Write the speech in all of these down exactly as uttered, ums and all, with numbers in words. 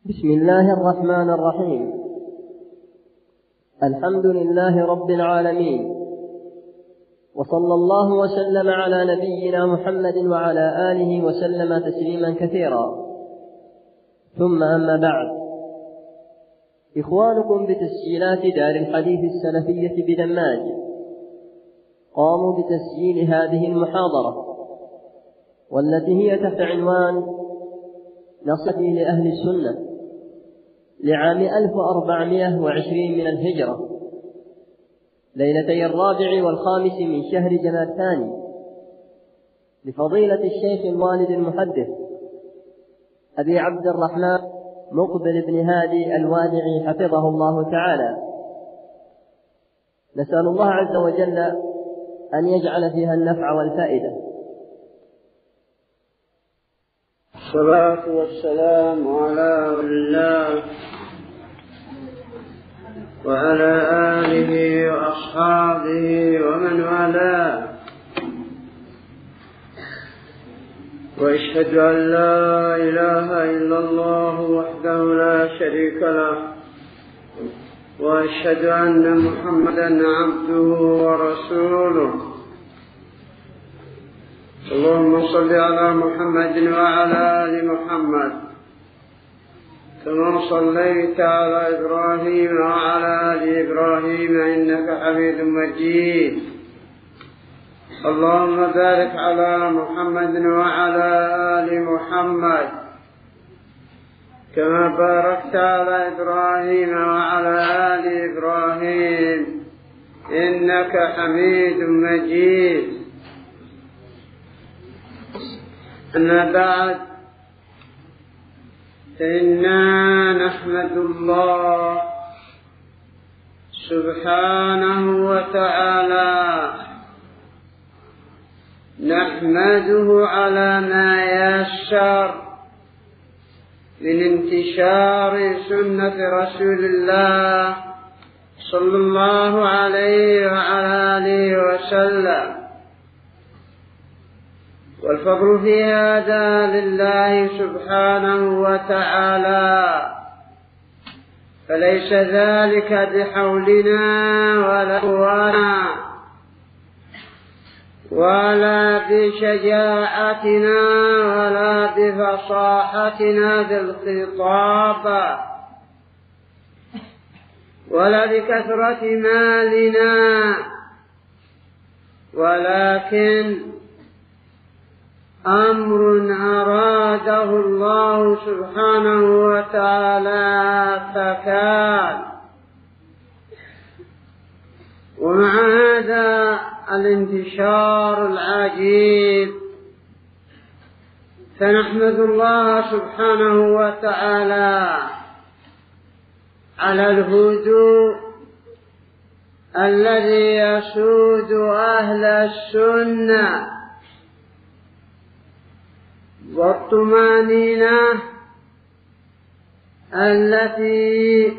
بسم الله الرحمن الرحيم. الحمد لله رب العالمين، وصلى الله وسلم على نبينا محمد وعلى آله وسلم تسليما كثيرا، ثم أما بعد. إخوانكم بتسجيلات دار الحديث السلفية بدماج قاموا بتسجيل هذه المحاضرة، والتي هي تحت عنوان نصيحتي لأهل السنة لعام ألف وأربعمائة وعشرين من الهجرة، ليلتي الرابع والخامس من شهر جماد الثاني، لفضيلة الشيخ الوالد المحدث أبي عبد الرحمن مقبل بن هادي الوادعي حفظه الله تعالى. نسأل الله عز وجل أن يجعل فيها النفع والفائدة. الصلاة والسلام على رسول الله وعلى آله وأصحابه ومن والاه، وأشهد أن لا إله إلا الله وحده لا شريك له، وأشهد أن محمدا عبده ورسوله. اللهم صل على محمد وعلى آل محمد كما صليت على إبراهيم وعلى آل إبراهيم إنك حميد مجيد. اللهم بارك على محمد وعلى آل محمد كما باركت على إبراهيم وعلى آل إبراهيم إنك حميد مجيد. أما بعد، فإنا نحمد الله سبحانه وتعالى نحمده على ما يسر من انتشار سنة رسول الله صلى الله عليه وعلى آله وسلم، والفضل في هذا لله سبحانه وتعالى، فليس ذلك بحولنا ولا قوانا ولا بشجاعتنا ولا بفصاحتنا في الخطاب ولا بكثرة مالنا، ولكن أمر أراده الله سبحانه وتعالى فكان. ومع هذا الانتشار العجيب فنحمد الله سبحانه وتعالى على الهدوء الذي يسود أهل السنة والطمأنينة التي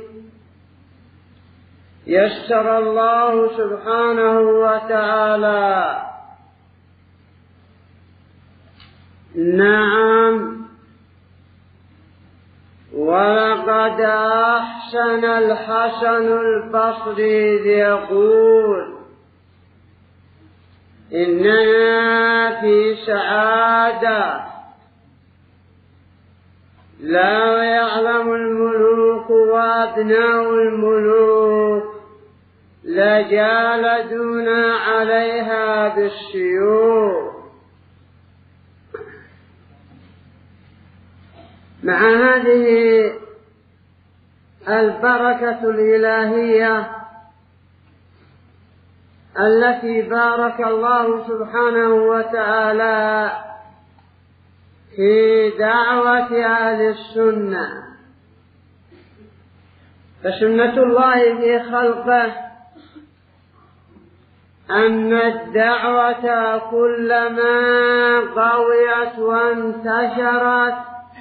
يسر الله سبحانه وتعالى. نعم، ولقد أحسن الحسن البصري ليقول: إننا في سعادة لا يعلم الملوك وأبناء الملوك لجالدونا عليها بالسيوف. مع هذه البركة الإلهية التي بارك الله سبحانه وتعالى في دعوة أهل السنة، فسنة الله في خلقه أن الدعوة كلما قويت وانتشرت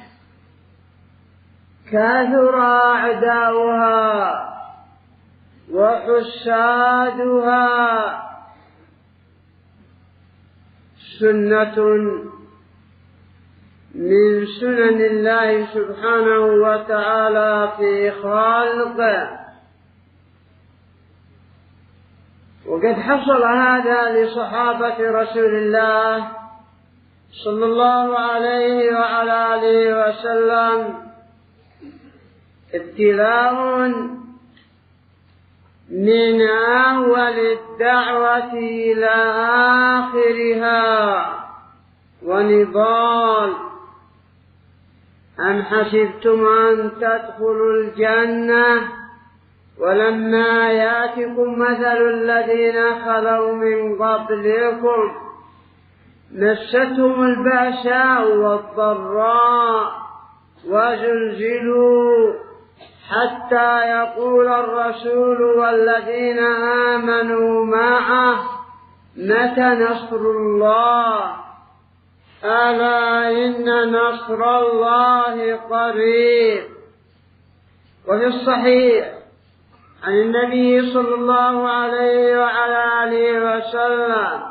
كثر أعداؤها وحسادها. سنة من سنن الله سبحانه وتعالى في خلقه. وقد حصل هذا لصحابة رسول الله صلى الله عليه وعلى آله وسلم ابتلاء من أول الدعوة إلى آخرها ونضال. أم حسبتم أن تدخلوا الجنة ولما يأتكم مثل الذين خلوا من قبلكم مستهم البأساء والضراء وزلزلوا حتى يقول الرسول والذين آمنوا معه متى نصر الله ألا إن نصر الله قريب. وفي الصحيح عن النبي صلى الله عليه وعلى آله وسلم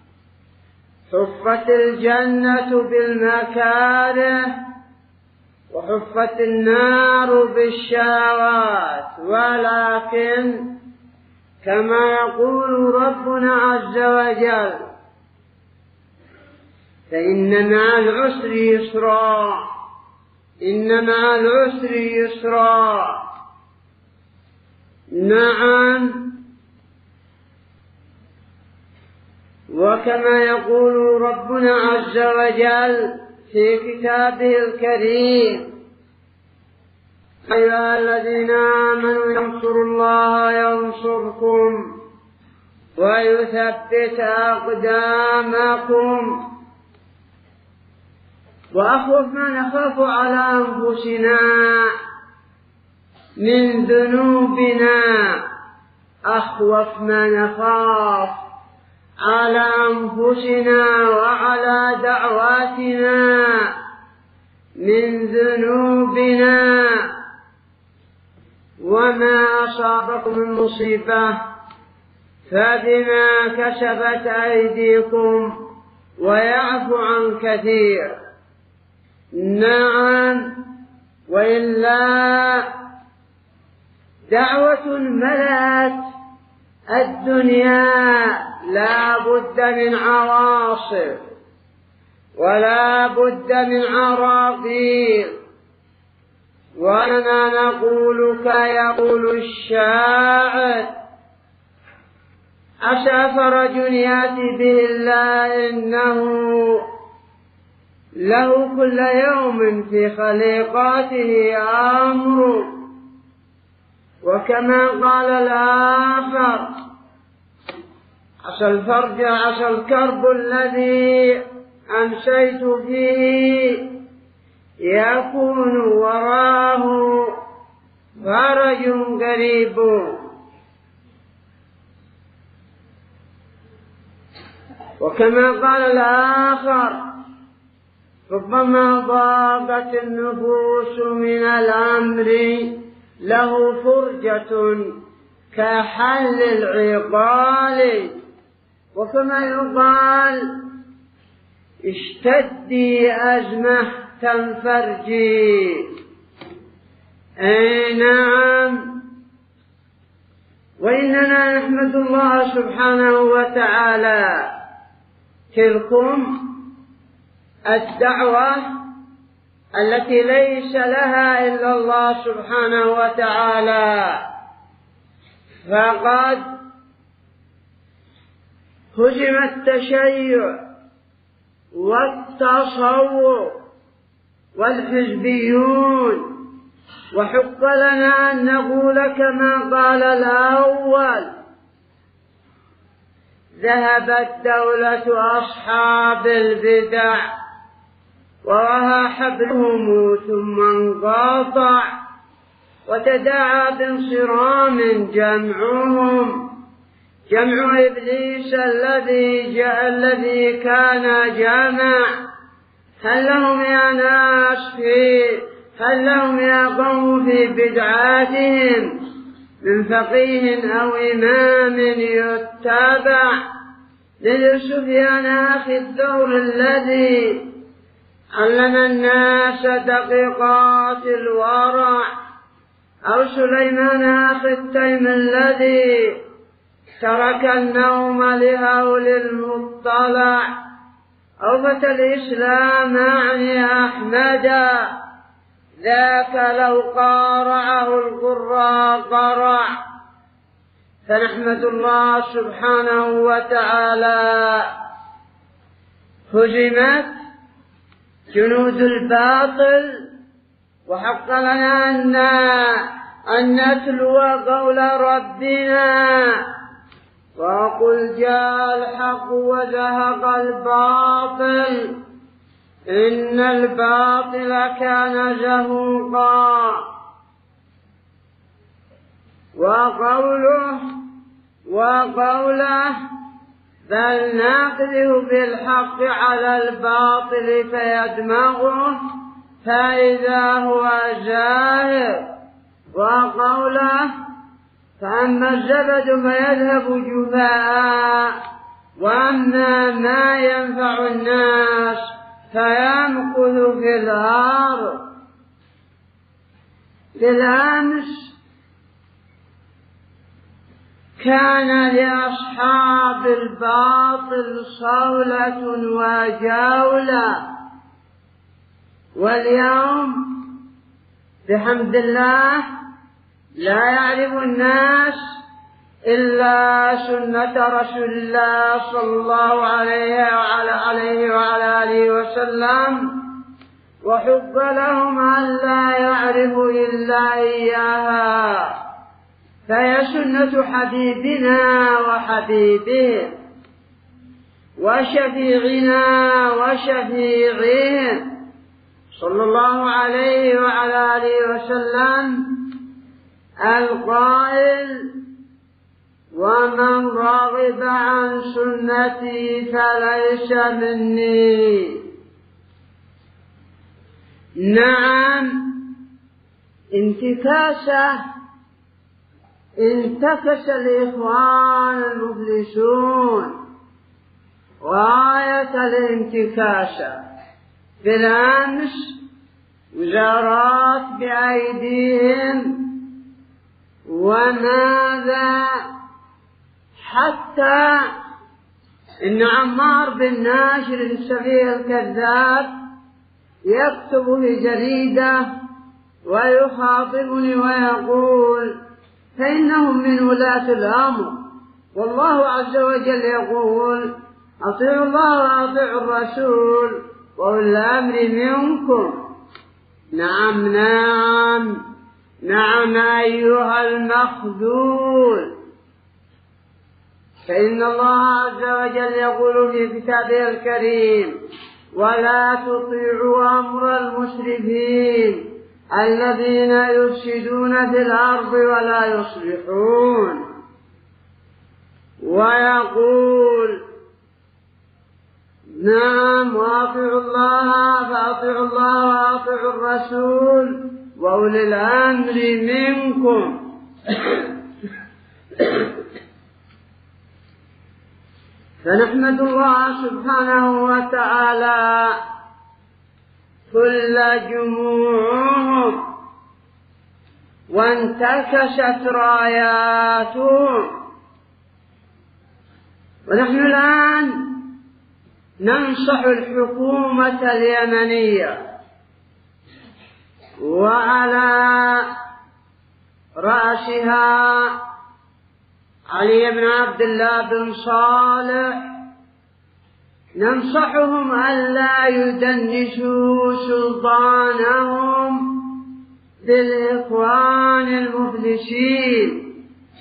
حفت الجنة بالمكاره وحفت النار بالشهوات، ولكن كما يقول ربنا عز وجل فإن مع العسر يسرا، إن مع العسر يسرا. نعم، وكما يقول ربنا عز وجل في كتابه الكريم أيها الذين آمنوا ينصروا الله ينصركم ويثبت أقدامكم. وأخوف ما نخاف على أنفسنا من ذنوبنا، أخوف ما نخاف على أنفسنا وعلى دعواتنا من ذنوبنا. وما أصابكم من مصيبة فبما كسبت أيديكم ويعفو عن كثير. نعم، وإلا دعوة ملأت الدنيا لا بد من عواصف ولا بد من عراقيل. وأنا نقول كيقول الشاعر عسى فرج يأتي به الله إنه له كل يوم في خليقاته أمر. وكما قال الآخر عسى الفرج عسى الكرب الذي أمسيت فيه يكون وراه فرج قريب. وكما قال الآخر ربما ضاقت النفوس من الأمر له فرجة كحل العقال. وكما يقال اشتدي أزمة تنفرجي. أي نعم، وإننا نحمد الله سبحانه وتعالى تلكم الدعوة التي ليس لها إلا الله سبحانه وتعالى، فقد هزم التشيع والتصوف والحزبيون، وحق لنا أن نقول كما قال الأول ذهبت دولة أصحاب البدع ووهى حبلهم ثم انقطع وتداعى بانصرام جمعهم جمع إبليس الذي جاء الذي كان جامع. هل لهم يا ناس في هل لهم يا قوم في بدعاتهم من فقيه أو إمام يتبع؟ لسفيان أخي الثور الذي علم الناس دقيقات الورع، أو سليمان أخي التيم الذي ترك النوم لهول المطلع، أو فتى الإسلام أعني أحمدا، ذاك لو قارعه القراء قرع. فنحمد الله سبحانه وتعالى. هزمت جنود الباطل، وحق لنا أن أن نتلو قول ربنا: وقل جاء الحق وزهق الباطل إن الباطل كان زهوقا. وقوله وقوله بل نقذف بالحق على الباطل فيدمغه فإذا هو زاهق. وقوله فأما الزبد فيذهب جفاء وأما ما ينفع الناس فيمكث في الأرض. في الأمس كان لأصحاب الباطل صولة وجولة، واليوم بحمد الله لا يعرف الناس إلا سنة رسول الله صلى الله عليه وعلى عليه وعلى آله وسلم، وحب لهم أن لا يعرفوا إلا إياها، فهي سنة حبيبنا وحبيبه وشفيعنا وشفيعه صلى الله عليه وعلى آله وسلم، القائل: ومن رغب عن سنتي فليس مني. نعم، انتكاسة انتكس الإخوان المفلسون غاية الانتكاسة. بالأمس وزارات بأيديهم، وماذا حتى إن عمار بن ناشر السفيه الكذاب يكتب في جريدة ويخاطبني ويقول: فإنهم من ولاة الأمر، والله عز وجل يقول: أطيعوا الله وأطيعوا الرسول وأولي الأمر منكم. نعم نعم نعم أيها المخذول، فإن الله عز وجل يقول في كتابه الكريم: ولا تطيعوا أمر المسرفين الذين يفسدون في الأرض ولا يصلحون. ويقول: نعم، وأطيعوا الله فأطيعوا الله وأطيعوا الرسول وأولي الأمر منكم. فنحمد الله سبحانه وتعالى كل جموعهم وانتكست راياتهم. ونحن الآن ننصح الحكومة اليمنية وعلى رأسها علي بن عبد الله بن صالح، ننصحهم ألا يدنسوا سلطانهم بالإخوان المفلسين.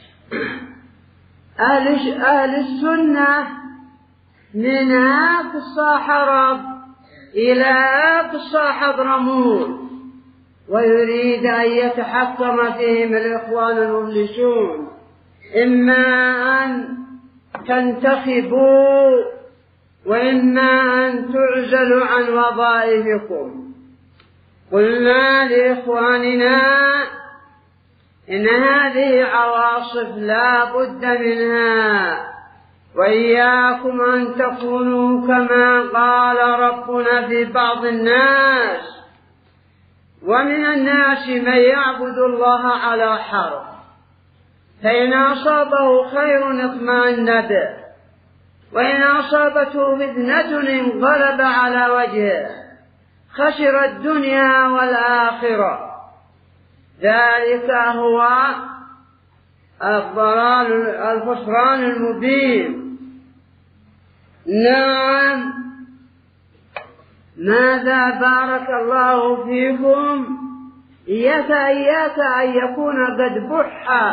أهل, أهل السنة من أقصى حرب إلى أقصى حضرموت، ويريد أن يتحكم فيهم الإخوان المفلسون، إما أن تنتخبوا وإما أن تعزلوا عن وظائفكم. قلنا لإخواننا إن هذه عواصف لا بد منها، وإياكم أن تكونوا كما قال ربنا في بعض الناس: ومن الناس من يعبد الله على حرف، فإن أصابه خير اطمأن به، وإن أصابته فتنة انقلب على وجهه، خسر الدنيا والآخرة. ذلك هو الضلال الخسران المبين. نعم، ماذا بارك الله فيكم؟ إياك إياك أن يكون قد بح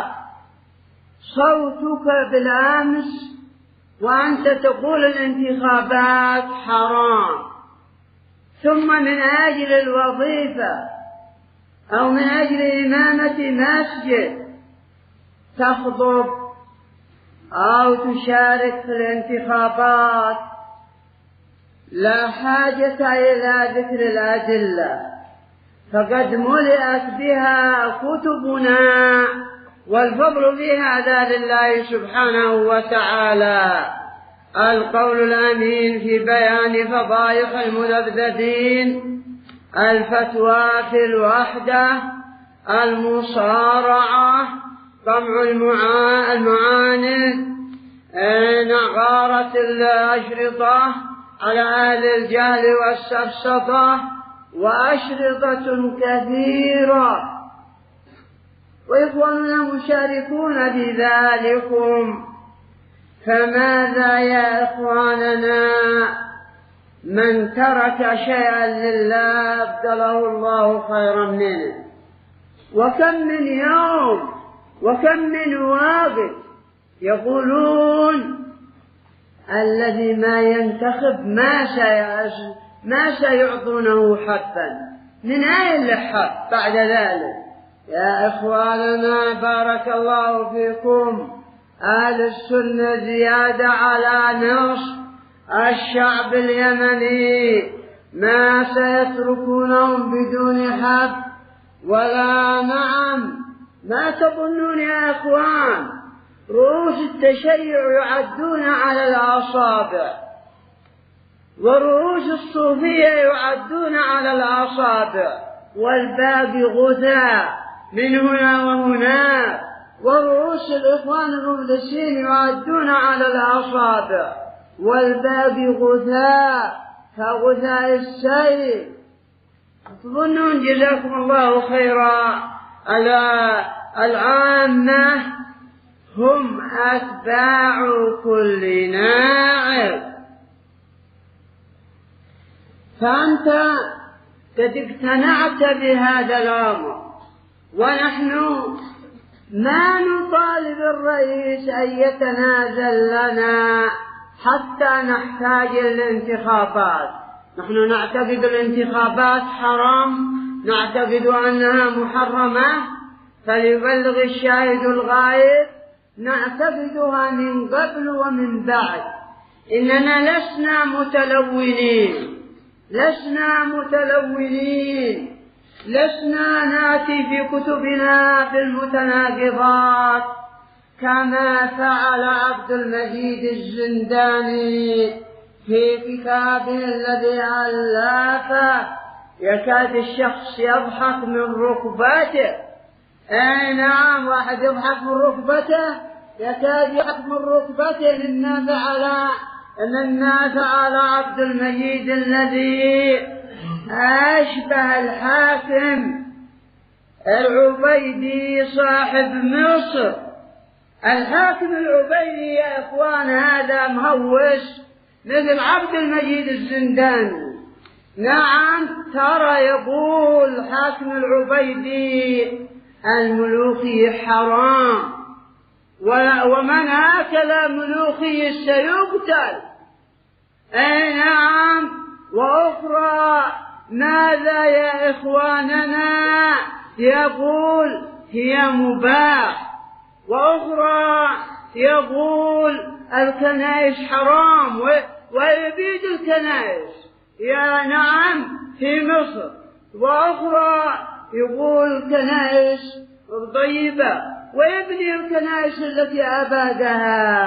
صوتك بالأمس وأنت تقول الانتخابات حرام، ثم من أجل الوظيفة أو من أجل إمامة مسجد تخطب أو تشارك في الانتخابات. لا حاجة إلى ذكر الأدلة، فقد ملئت بها كتبنا، والفضل في هذا لله سبحانه وتعالى. القول الأمين في بيان فضائح المذبذبين، الفتوى في الوحدة، المصارعة، طمع المعاند، نغارة الأشرطة على أهل الجهل والسفسطة، وأشرطة كثيرة، وإخواننا مشاركون في ذلكم. فماذا يا إخواننا من ترك شيئا لله أبدله الله خيرا منه؟ وكم من يوم وكم من واقف يقولون الذي ما ينتخب ما ما سيعطونه حبا، من أين الحب بعد ذلك؟ يا إخواننا بارك الله فيكم، أهل السنة زيادة على نصف الشعب اليمني ما سيتركونهم بدون حب ولا نعم. ما تظنون يا إخوان؟ رؤوس التشيع يعدون على الأصابع، ورؤوس الصوفية يعدون على الأصابع، والباقي غثاء من هنا وهناك، ورؤوس الإخوان المفلسين يعدون على الأصابع، والباقي غثاء كغثاء السيل. تظنون جزاكم الله خيرا على العامة هم أتباع كل ناعم، فأنت قد اقتنعت بهذا الأمر، ونحن ما نطالب الرئيس أن يتنازل لنا حتى نحتاج الانتخابات. نحن نعتقد الانتخابات حرام، نعتقد أنها محرمة، فليبلغ الشاهد الغائب، نعتقدها من قبل ومن بعد. إننا لسنا متلونين، لسنا متلونين، لسنا نأتي في كتبنا بالمتناقضات كما فعل عبد المجيد الزنداني في كتابه الذي ألفه. يكاد الشخص يضحك من ركبته. أي نعم، واحد يضحك من ركبته، يكاد يضحك من ركبته مما فعل مما فعل عبد المجيد الذي أشبه الحاكم العبيدي صاحب مصر. الحاكم العبيدي يا إخوان هذا مهوس مثل عبد المجيد الزنداني. نعم، ترى يقول حاكم العبيدي الملوخي حرام، ومن أكل ملوخي سيقتل. أي نعم. وأخرى ماذا يا إخواننا؟ يقول هي مباح. وأخرى يقول الكنائس حرام ويبيد الكنائس، يا نعم، في مصر. وأخرى يقول الكنائس طيبة ويبني الكنائس التي أبادها.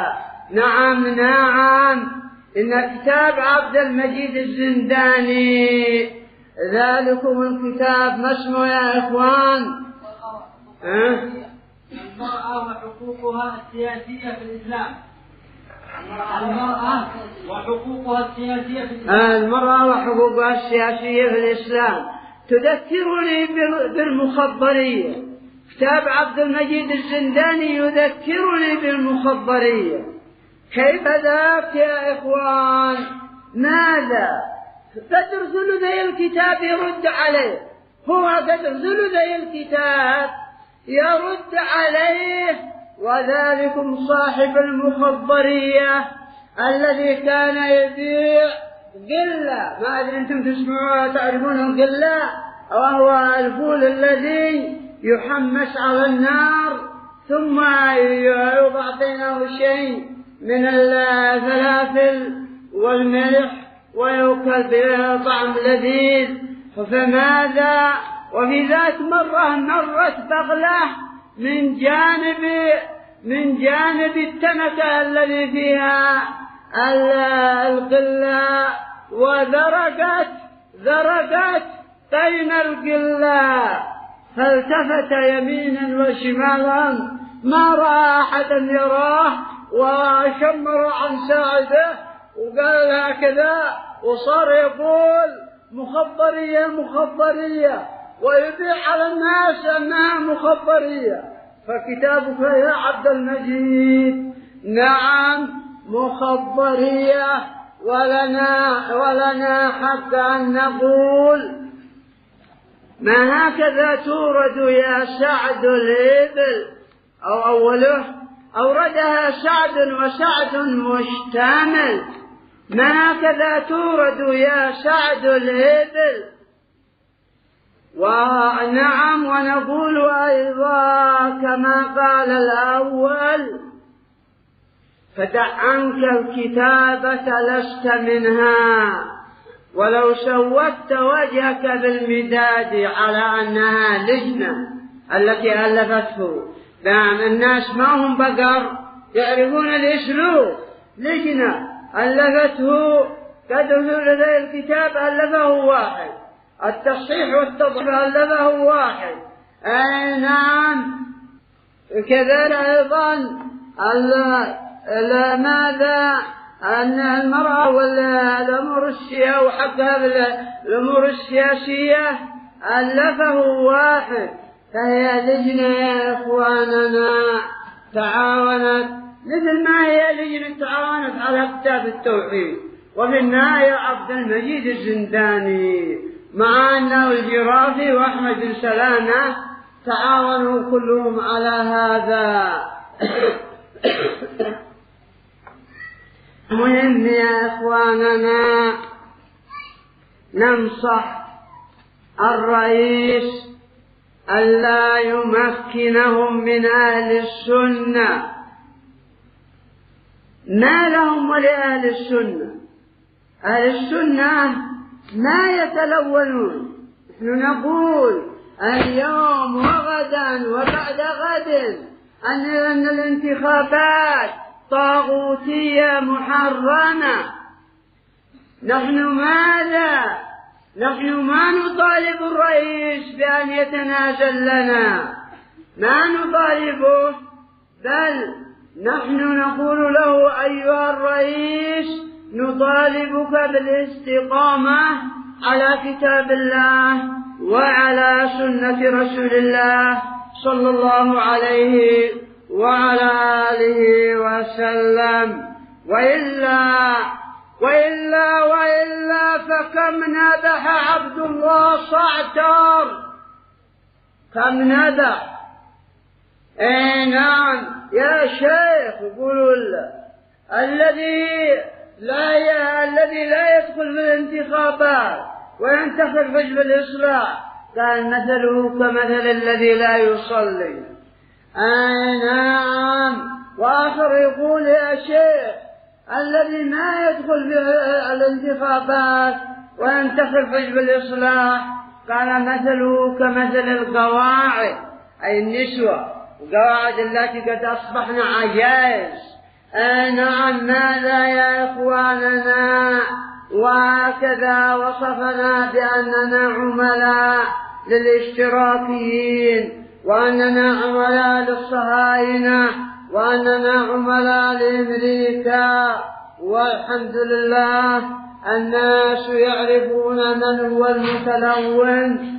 نعم نعم إن كتاب عبد المجيد الزنداني ذلكم الكتاب ما اسمه يا إخوان؟ أه؟ المرأة وحقوقها السياسية في الإسلام. المرأة وحقوقها السياسية في الإسلام. المرأة وحقوقها السياسية في الإسلام تذكرني بالمخبرية. كتاب عبد المجيد الزنداني يذكرني بالمخبرية. كيف ذاك يا إخوان؟ ماذا؟ بدر ذو ذي الكتاب يرد عليه، هو بدر ذو ذي الكتاب يرد عليه، وذلكم صاحب المخبرية الذي كان يبيع قلة، ما أدري أنتم تسمعوا تعرفون القلة، وهو الفول الذي يحمس على النار ثم يوضع بينه شيء من الفلافل والملح ويؤكل بطعم لذيذ. فماذا؟ وفي ذات مرة مرت بغلة من جانب من جانب التمكة الذي فيها القلة وذرقت ذرقت بين القلة، فالتفت يمينا وشمالا ما رأى أحدا يراه، وشمر عن ساعده وقال هكذا، وصار يقول مخبرية مخبرية ويبيع على الناس أنها مخبرية. فكتابك يا عبد المجيد نعم مخبرية، ولنا ولنا حتى أن نقول ما هكذا تورد يا سعد الإبل، أو أوله أوردها سعد وسعد مشتمل، ما هكذا تورد يا سعد الإبل. ونعم ونقول أيضا كما قال الأول فدع عنك الكتابة لست منها، ولو سودت وجهك بالمداد على أنها لجنة التي ألفته. نعم الناس ما هم بقر يعرفون الأسلوب. لجنة ألفته كدخل لدي الكتاب ألفه واحد، التصحيح والتضعيف ألفه واحد. أي نعم كذلك أيضا ماذا أن المرأة والأمور السياسية وحقها بالأمور السياسية ألفه واحد. فهي لجنة يا إخواننا تعاونت مثل ما هي لجنة تعاونت على كتاب التوحيد. وفي النهاية عبد المجيد الزنداني مع أنه الجرافي وأحمد بن سلامة تعاونوا كلهم على هذا. مهم يا إخواننا ننصح الرئيس ألا يمكنهم من أهل السنة. ما لهم ولأهل السنة؟ أهل السنة ما يتلونون. نحن نقول اليوم وغدا وبعد غد أن الانتخابات طاغوتية محرمة. نحن ماذا؟ نحن ما نطالب الرئيس بأن يتنازل لنا، ما نطالبه، بل نحن نقول له أيها الرئيس نطالبك بالاستقامة على كتاب الله وعلى سنة رسول الله صلى الله عليه وعلى آله وسلم، وإلا وإلا وإلا فكم ندح عبد الله صعتر، كم ندح. اي نعم يا شيخ يقولوا الذي لا ي... الذي لا يدخل في الانتخابات وينتخب حزب الإصلاح كان مثله كمثل الذي لا يصلي. اي نعم. وآخر يقول يا شيخ الذي ما يدخل في الانتخابات وينتخب حزب الإصلاح كان مثله كمثل القواعد، أي النسوة، القواعد التي قد أصبحن عجائز آه نعم ماذا يا إخواننا؟ وهكذا وصفنا بأننا عملاء للاشتراكيين، وأننا عملاء للصهاينة، وأننا عملاء لأمريكا. والحمد لله الناس يعرفون من هو المتلون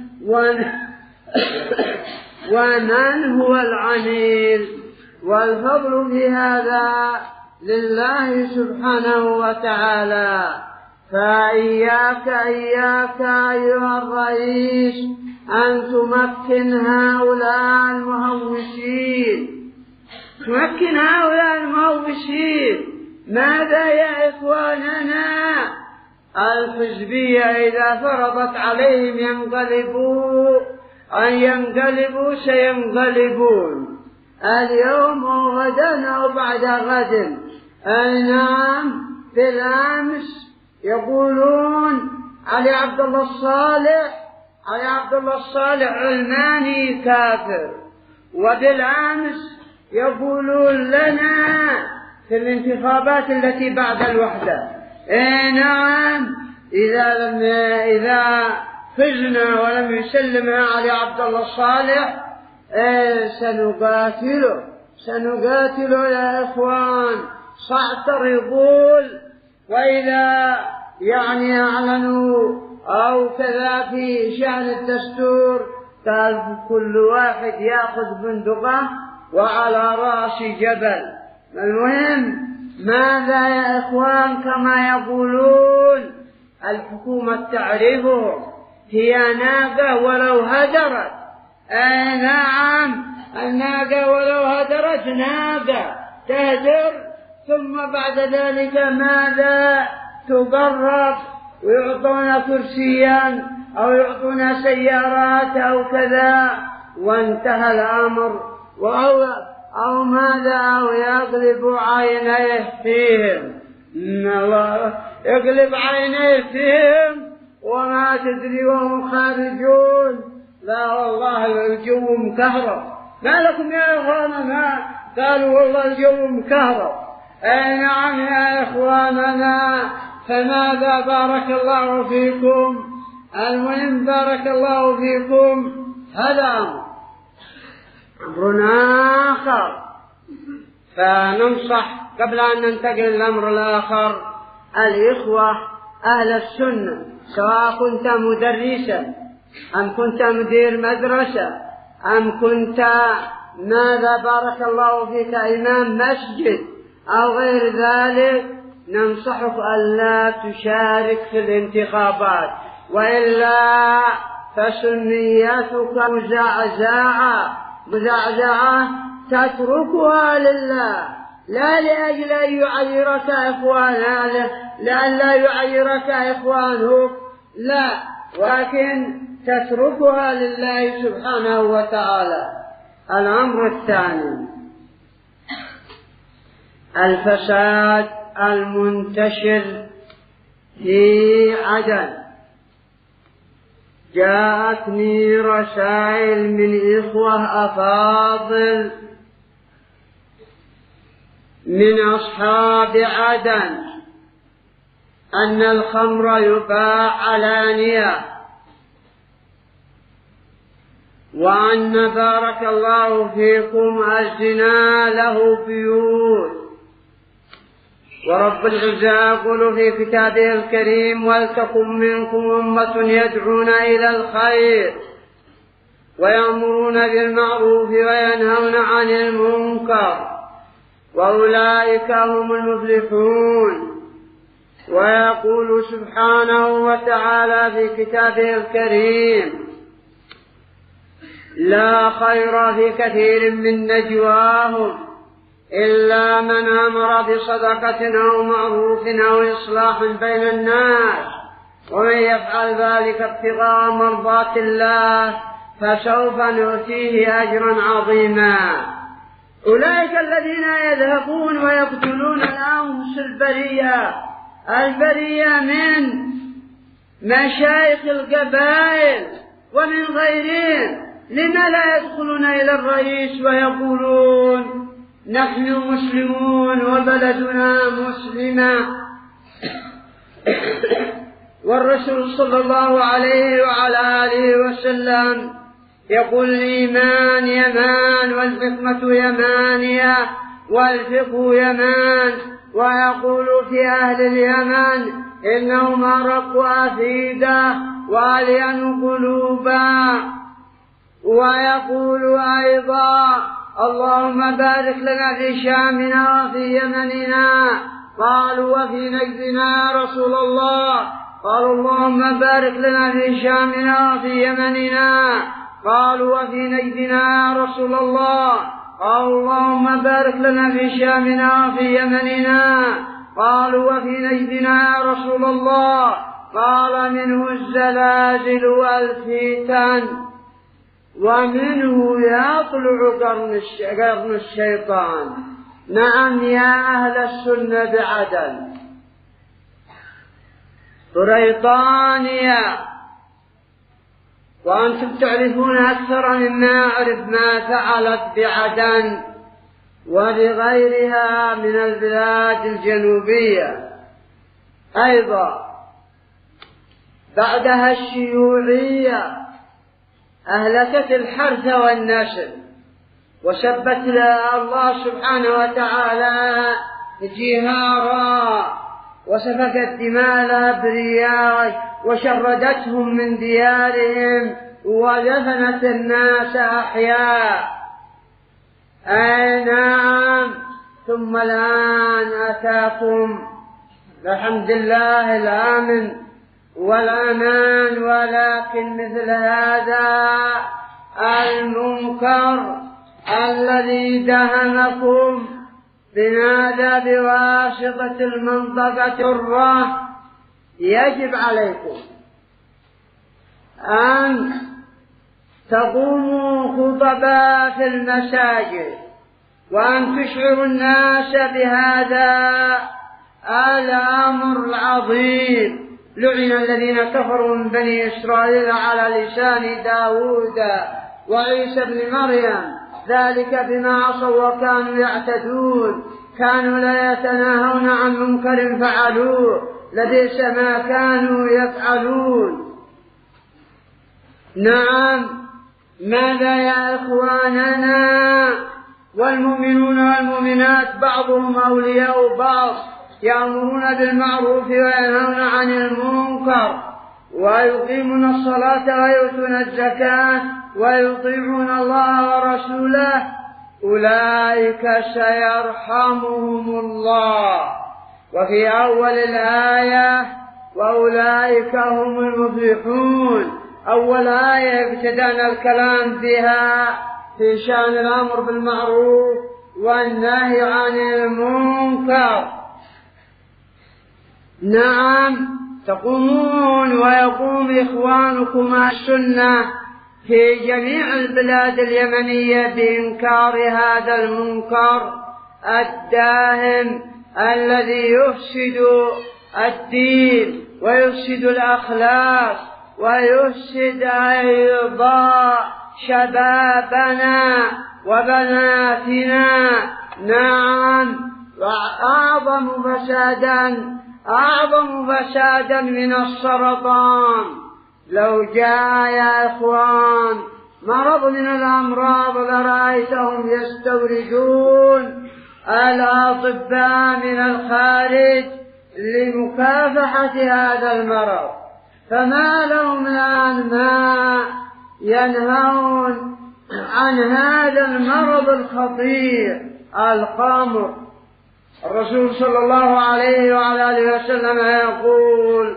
ومن هو العميل، والفضل في هذا لله سبحانه وتعالى. فإياك إياك أيها الرئيس أن تمكن هؤلاء المهوشين، تمكن هؤلاء المهوشين. ماذا يا إخواننا؟ الحزبية إذا فرضت عليهم ينقلبوا أن ينقلبوا سينقلبون اليوم أو غدا أو بعد غد. أي نعم، بالأمس يقولون علي عبد الله الصالح علي عبد الله الصالح علماني كافر، وبالأمس يقولون لنا في الانتخابات التي بعد الوحدة إيه نعم إذا لم إذا فزنا ولم يسلمها علي عبد الله الصالح إيه سنقاتله سنقاتله يا إخوان. صعتر يقول وإذا يعني أعلنوا أو كذا في شأن الدستور قال كل واحد يأخذ بندقه وعلى رأس جبل. المهم ماذا يا إخوان؟ كما يقولون الحكومة تعرفه، هي ناقة ولو هدرت. أي نعم، الناقة ولو هدرت ناقة تهدر، ثم بعد ذلك ماذا؟ تقرب ويعطونا كرسيا أو يعطونا سيارات أو كذا وانتهى الأمر. أو, أو ماذا؟ أو يقلب عينيه فيهم. الله يقلب عينيه فيهم وما تدري وهم خارجون. لا والله الجو مكهرب. ما لكم يا إخواننا؟ قالوا والله الجو مكهرب. أي نعم يا إخواننا. فماذا؟ بارك الله فيكم. المهم بارك الله فيكم. هذا أمر آخر، فننصح قبل أن ننتقل الأمر الآخر الإخوة أهل السنة، سواء كنت مدرسا أم كنت مدير مدرسة أم كنت ماذا بارك الله فيك إمام مسجد أو غير ذلك، ننصحك ألا تشارك في الانتخابات، وإلا فسنيتك مزعزعة مزعزعة تتركها لله، لا لأجل أن يعيرك إخوانك، لأن لا يعيرك إخوانك، لا، ولكن تتركها لله سبحانه وتعالى. الأمر الثاني الفساد المنتشر في عدن. جاءتني رسائل من إخوة أفاضل من أصحاب عدن أن الخمر يباع علانية، وأن بارك الله فيكم الزنا له بيوت. ورب العزة يقول في كتابه الكريم: ولتكن منكم أمة يدعون إلى الخير ويأمرون بالمعروف وينهون عن المنكر وأولئك هم المفلحون. ويقول سبحانه وتعالى في كتابه الكريم: لا خير في كثير من نجواهم إلا من أمر بصدقة أو معروف أو إصلاح بين الناس، ومن يفعل ذلك ابتغاء مرضات الله فسوف نؤتيه أجرا عظيما. أولئك الذين يذهبون ويقتلون الأنفس البرية البرية من مشايخ القبائل ومن غيرهم، لما لا يدخلون إلى الرئيس ويقولون نحن مسلمون وبلدنا مسلمة. والرسول صلى الله عليه وعلى آله وسلم يقول الإيمان يمان والحكمة يمانية والفقه يمان، ويقول في أهل اليمن إنهم أرق أفئدة وألين قلوبا. ويقول أيضا اللهم بارك لنا في شامنا وفي يمننا. قالوا وفي نجدنا يا رسول الله؟ قالوا اللهم بارك لنا في شامنا وفي يمننا. قالوا وفي نجدنا يا رسول الله؟ قالوا اللهم بارك لنا في شامنا وفي يمننا. قالوا وفي نجدنا يا رسول الله؟ قال منه الزلازل والفتن ومنه يطلع قرن الشيطان. نعم يا أهل السنة بعدن، بريطانيا، وأنتم تعرفون أكثر مما أعرف ما فعلت بعدن ولغيرها من البلاد الجنوبية. أيضا بعدها الشيوعية أهلكت الحرث والنسل، وسبت الله سبحانه وتعالى جهارا، وسفكت دماء الأبرياء وشردتهم من ديارهم ودفنت الناس أحياء. أي نعم. ثم الآن أتاكم بحمد الله الأمن والأمان، ولكن مثل هذا المنكر الذي دهمكم بماذا؟ بواسطة المنطقة الرة. يجب عليكم أن تقوموا خطباء في المساجد وأن تشعروا الناس بهذا الأمر العظيم. لعن الذين كفروا من بني إسرائيل على لسان داود وعيسى بن مريم، ذلك بما عصوا وكانوا يعتدون، كانوا لا يتناهون عن منكر فعلوه، لبئس ما كانوا يفعلون. نعم. ماذا يا إخواننا؟ والمؤمنون والمؤمنات بعضهم أولياء بعض، يأمرون بالمعروف وينهون عن المنكر، ويقيمون الصلاة ويؤتون الزكاة ويطيعون الله ورسوله، أولئك سيرحمهم الله. وفي أول الآية وأولئك هم المفلحون، أول آية ابتدأنا الكلام فيها في شأن الأمر بالمعروف والنهي عن المنكر. نعم. تقومون ويقوم إخوانكم السنة في جميع البلاد اليمنية بإنكار هذا المنكر الداهم الذي يفسد الدين ويفسد الأخلاق ويفسد أيضا شبابنا وبناتنا. نعم. وأعظم فسادا أعظم فسادا من السرطان لو جاء يا إخوان مرض من الأمراض لرأيتهم يستوردون الأطباء من الخارج لمكافحة هذا المرض، فما لهم الآن ما ينهون عن هذا المرض الخطير الخمر. الرسول صلى الله عليه وعلى آله وسلم يقول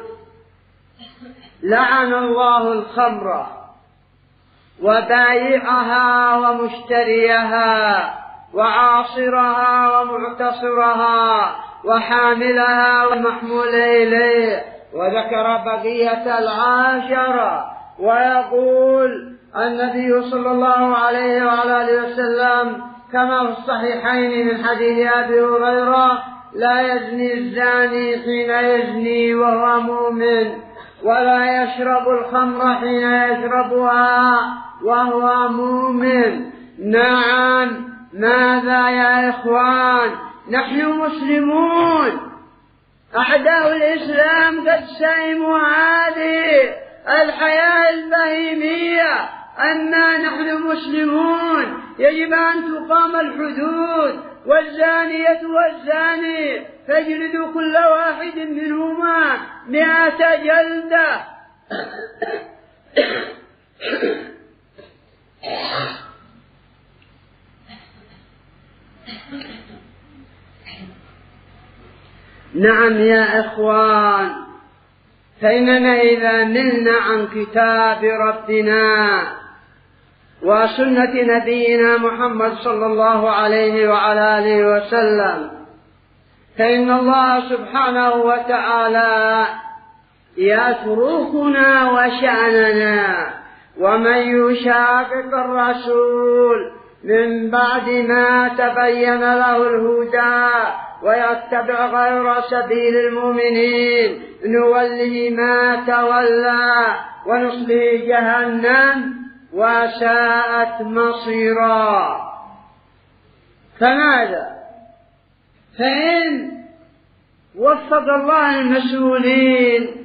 لعن الله الخمر وبائعها ومشتريها وعاصرها ومعتصرها وحاملها ومحمول إليه، وذكر بقية العاشرة. ويقول النبي صلى الله عليه وعلى آله وسلم كما في الصحيحين من حديث أبي هريرة لا يزني الزاني حين يزني وهو مؤمن، ولا يشرب الخمر حين يشربها وهو مؤمن. نعم. ماذا يا إخوان؟ نحن مسلمون، أعداء الإسلام قد سئموا هذه الحياة البهيمية، أما نحن مسلمون يجب أن تقام الحدود، والزانية والزاني فاجلدوا كل واحد منهما مئة جلدة. نعم يا إخوان، فإننا إذا ملنا عن كتاب ربنا وسنة نبينا محمد صلى الله عليه وعلى آله وسلم، فإن الله سبحانه وتعالى يتركنا وشأننا. ومن يشاقق الرسول من بعد ما تبين له الهدى ويتبع غير سبيل المؤمنين نوله ما تولى ونصله جهنم وساءت مصيرا. فماذا؟ فإن وفق الله المسؤولين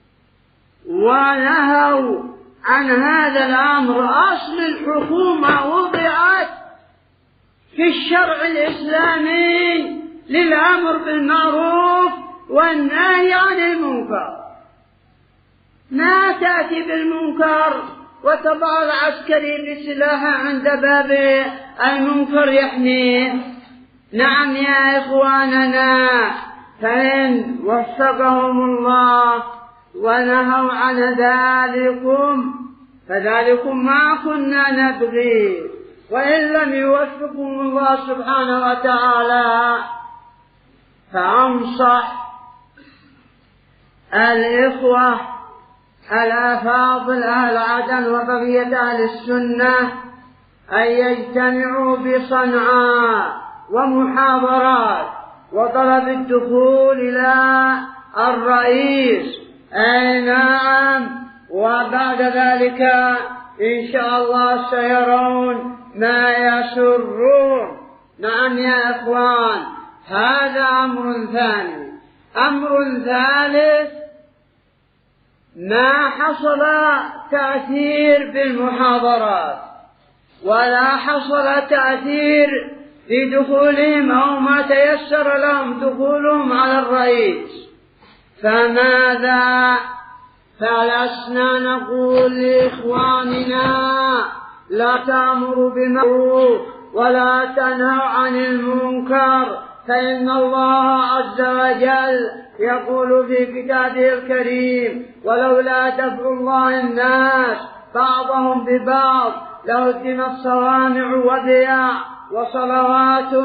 ونهوا عن هذا الأمر، أصل الحكومة وضعت في الشرع الإسلامي للأمر بالمعروف والنهي عن المنكر. ما تأتي بالمنكر وتضع العسكري بسلاحه عند باب المنكر يحميه. نعم يا إخواننا، فإن وفقهم الله ونهوا عن ذلكم فذلكم ما كنا نبغي، وإن لم يوفقهم الله سبحانه وتعالى فأنصح الإخوة الأفاضل أهل عدن وبقية أهل السنة أن يجتمعوا بصنعاء ومحاضرات وطلب الدخول إلى الرئيس. أي نعم، وبعد ذلك إن شاء الله سيرون ما يسرون. نعم يا إخوان، هذا أمر ثاني. أمر ثالث، ما حصل تأثير بالمحاضرات ولا حصل تأثير في دخولهم أو ما تيسر لهم دخولهم على الرئيس، فماذا؟ فلسنا نقول لإخواننا لا تأمروا بالمعروف ولا تنهوا عن المنكر، فإن الله عز وجل يقول في كتابه الكريم: ولولا دفع الله الناس بعضهم ببعض لهدمت صوامع وبيع وصلوات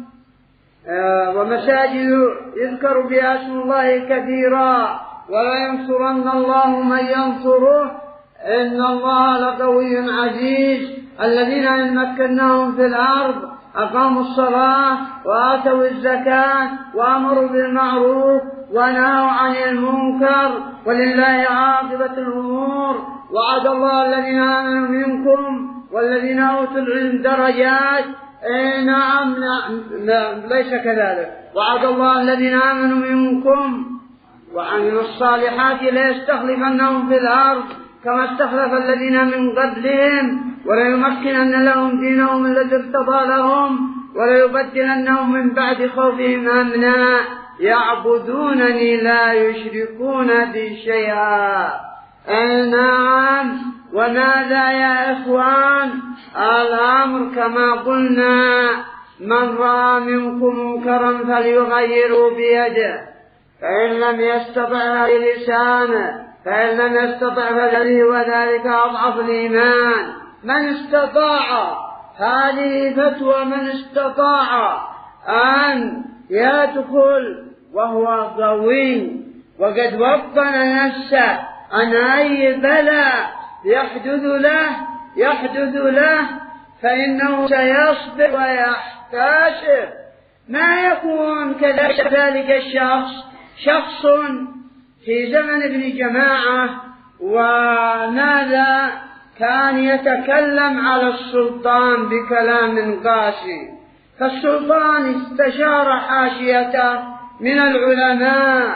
ومساجد يذكر بها اسم الله كثيرا ولينصرن الله من ينصره إن الله لقوي عزيز. الذين إن مكناهم في الأرض أقاموا الصلاة وآتوا الزكاة وأمروا بالمعروف ونهوا عن المنكر ولله عاقبة الأمور. وعد الله الذين آمنوا منكم والذين أوتوا العلم درجات. إيه نعم, نعم ليس كذلك. وعد الله الذين آمنوا منكم وعملوا الصالحات ليستخلفنهم في الأرض كما استخلف الذين من قبلهم وليمكنن لهم دينهم الذي ارتضى لهم وليبدلنهم من بعد خوفهم أمنا يعبدونني لا يشركون بي شيئا. أي نعم. وماذا يا إخوان؟ الأمر كما قلنا: من رأى منكم منكرا فليغيره بيده، فإن لم يستطع بلسانه، فإن لم يستطع فبيده، وذلك أضعف الإيمان. من استطاع، هذه فتوى، من استطاع أن يدخل وهو قوي وقد وطن نفسه عن أي بلاء يحدث له يحدث له فإنه سيصبر ويحتسب. ما يكون كذلك الشخص شخص في زمن ابن جماعة وماذا كان يتكلم على السلطان بكلام قاسي، فالسلطان استشار حاشيته من العلماء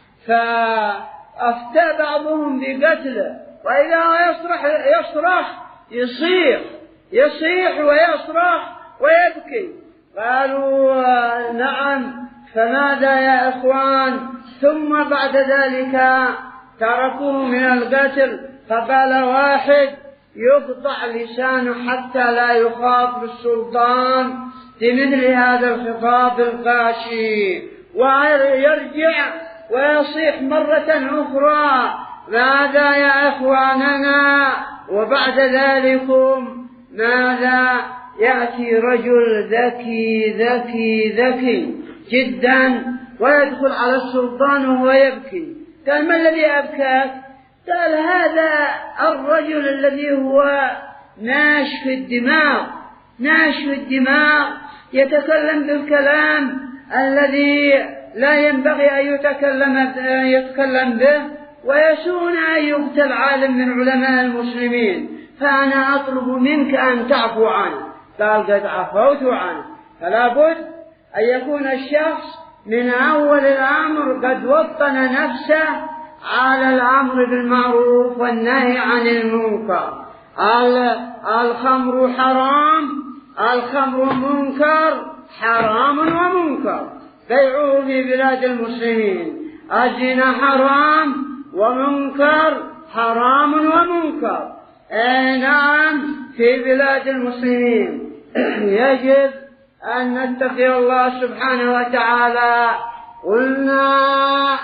فأفتى بعضهم بقتله، وإذا هو يصرخ يصرخ يصيح يصيح ويصرخ ويبكي. قالوا نعم، فماذا يا إخوان؟ ثم بعد ذلك تركوه من القتل، فقال واحد يقطع لسانه حتى لا يخاطب السلطان بمثل هذا الخطاب القاسي، ويرجع ويصيح مرة أخرى ماذا يا إخواننا؟ وبعد ذلكم ماذا؟ يأتي رجل ذكي ذكي ذكي جدا ويدخل على السلطان وهو يبكي. قال ما الذي أبكاك؟ قال هذا الرجل الذي هو ناشف الدماغ ناشف الدماغ يتكلم بالكلام الذي لا ينبغي أن يتكلم, يتكلم به، ويسون أن يقتل عالم من علماء المسلمين، فأنا أطلب منك أن تعفو عنه. قال قد عفوت عنه. فلا بد أن يكون الشخص من أول الأمر قد وطن نفسه على الأمر بالمعروف والنهي عن المنكر. الخمر حرام، الخمر منكر، حرام ومنكر بيعه في بلاد المسلمين. الزنا حرام ومنكر، حرام ومنكر أي نعم في بلاد المسلمين. يجب أن نتقي الله سبحانه وتعالى. قلنا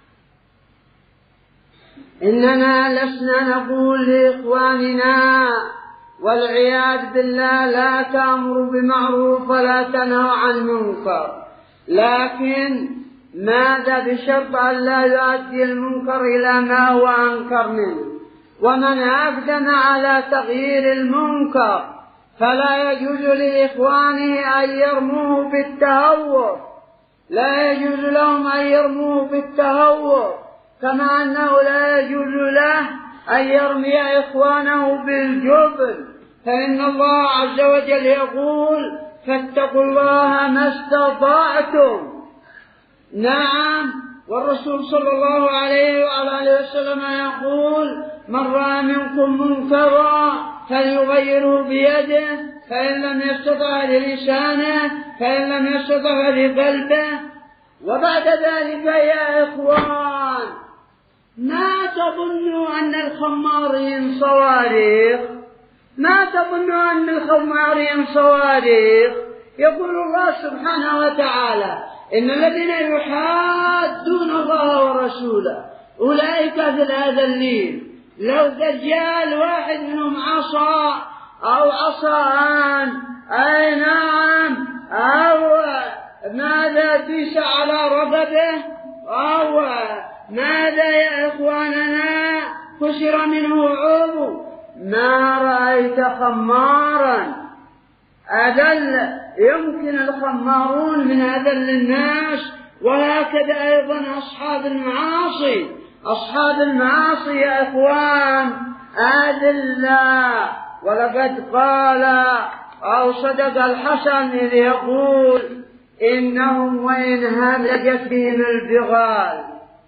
إننا لسنا نقول لإخواننا والعياذ بالله لا تأمروا بمعروف ولا تنهوا عن منكر، لكن ماذا؟ بشرط أن لا يؤدي المنكر إلى ما هو أنكر منه. ومن أقدم على تغيير المنكر فلا يجوز لإخوانه أن يرموه بالتهور، لا يجوز لهم أن يرموه بالتهور، كما أنه لا يجوز له أن يرمي إخوانه بالجبن، فإن الله عز وجل يقول فاتقوا الله ما استطعتم. نعم، والرسول صلى الله عليه وعلى آله وسلم يقول من رأى منكم منكرا فليغيره بيده، فإن لم يستطع بلسانه، فإن لم يستطع بقلبه. وبعد ذلك يا إخوان ما تظنوا أن الخمارين صواريخ، ما تظنوا أن الخمارين صواريخ. يقول الله سبحانه وتعالى إن الذين يحادون الله ورسوله أولئك في الأذلين. لو دجال واحد منهم عصا أو عصان أي نعم أو ماذا ديس على رقبه أو ماذا يا إخواننا كسر منه عضو، ما رأيت خمارا أذل. يمكن الخمارون من أذل الناس، وهكذا أيضا أصحاب المعاصي. أصحاب المعاصي يا إخوان أذلاء. ولقد قال أو صدق الحسن إذ يقول إنهم وإن هملجت بهم البغال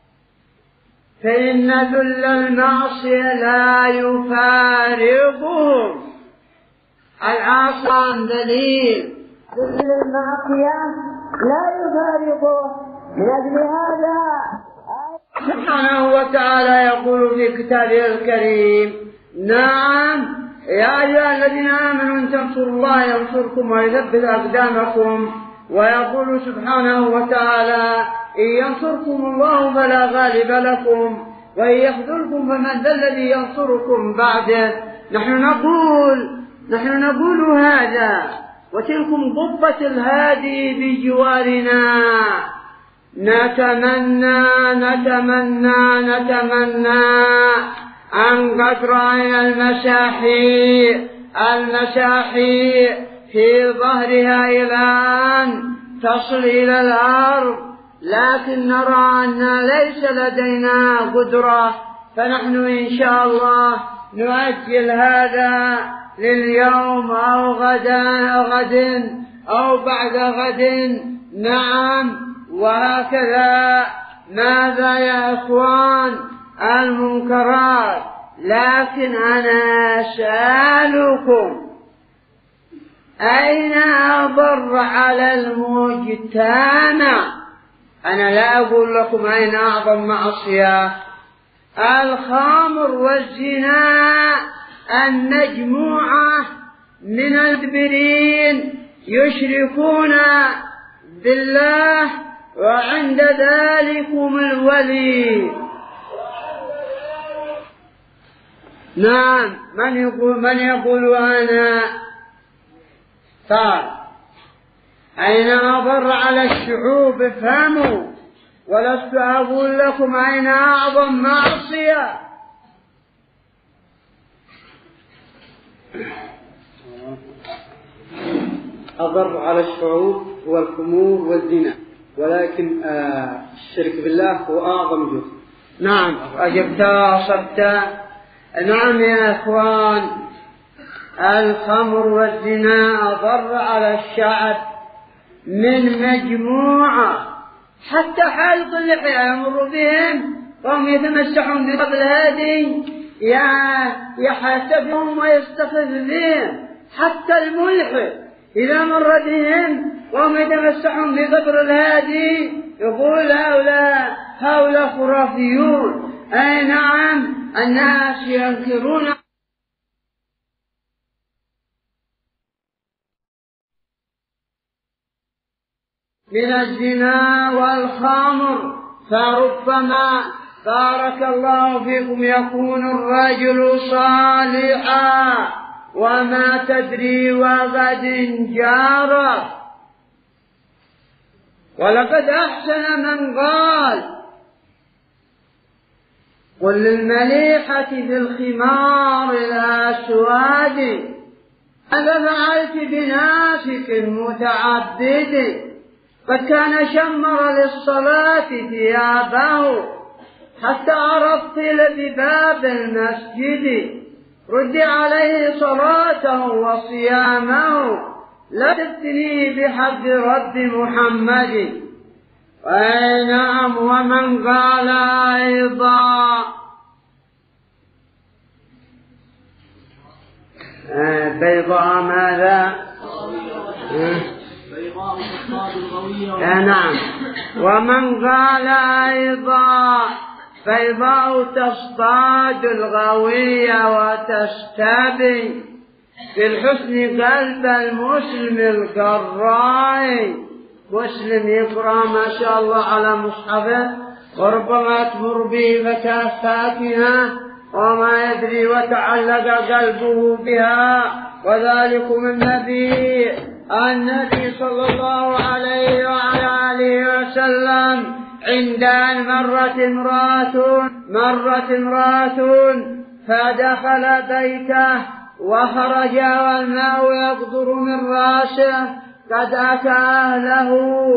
فإن ذل المعصية لا يفارقهم. العاصي ذليل، ذل المعصية لا يفارقه. من أجل هذا سبحانه وتعالى يقول في كتابه الكريم نعم يا أيها الذين آمنوا إن تنصروا الله ينصركم ويثبت أقدامكم. ويقول سبحانه وتعالى إن ينصركم الله فلا غالب لكم وإن يخذلكم فمن ذا الذي ينصركم بعده. نحن نقول نحن نقول هذا وتلكم ضبة الهادي بجوارنا. نتمنى نتمنى نتمنى أن قد رأينا المساحيق المساحيق في ظهرها إلى أن تصل إلى الأرض، لكن نرى أن ليس لدينا قدرة، فنحن إن شاء الله نؤجل هذا لليوم أو غدا أو غد أو بعد غد. نعم، وهكذا. ماذا يا إخوان؟ المنكرات. لكن أنا أسألكم، أين أضر على المجتمع؟ أنا لا أقول لكم أين أعظم معصية، الخمر والزنا. المجموعة من المدبرين يشركون بالله وعند ذلكم الولي. نعم، من يقول من يقول أنا صار أين أضر على الشعوب؟ افهموا، ولست أقول لكم أين أعظم معصية. أضر على الشعوب هو الخمور والزنا، ولكن آه الشرك بالله هو أعظم جزء. نعم، أجبت أصبت. نعم يا إخوان، الخمر والزنا أضر على الشعب من مجموعة، حتى حلق اللحية يمر بهم وهم يتمسحون بقبل هذه يحاسبهم ويستخف بهم. حتى الملحد إذا مر بهم وهم يتمسحون بقبر الهادي يقول هؤلاء هؤلاء خرافيون. أي نعم، الناس ينكرون من الزنا والخمر. فربما بارك الله فيكم يكون الرجل صالحا وما تدري وغد جاره. ولقد أحسن من قال قل للمليحة في الخمار الأسود هذا فعلت بنافق متعبد قد كان شمر للصلاة ثيابه حتى عرضت لباب المسجد رد عليه صلاته وصيامه لا تفتني بحق رب محمد. أي نعم، ومن قال أيضا بيضاء ماذا؟ بيضاء نعم، ومن قال أيضا بيضاء تصطاد الغوي وتستبي في الحسن قلب المسلم القراء. مسلم يقرأ ما شاء الله على مصحفه وربما تمر به فتاة ساكنة وما يدري وتعلق قلبه بها. وذلكم النبي النبي صلى الله عليه وعلى آله وسلم عند أن مرت امرأة مرت امرأة فدخل بيته وخرج والماء يقطر من رأسه قد أتى أهله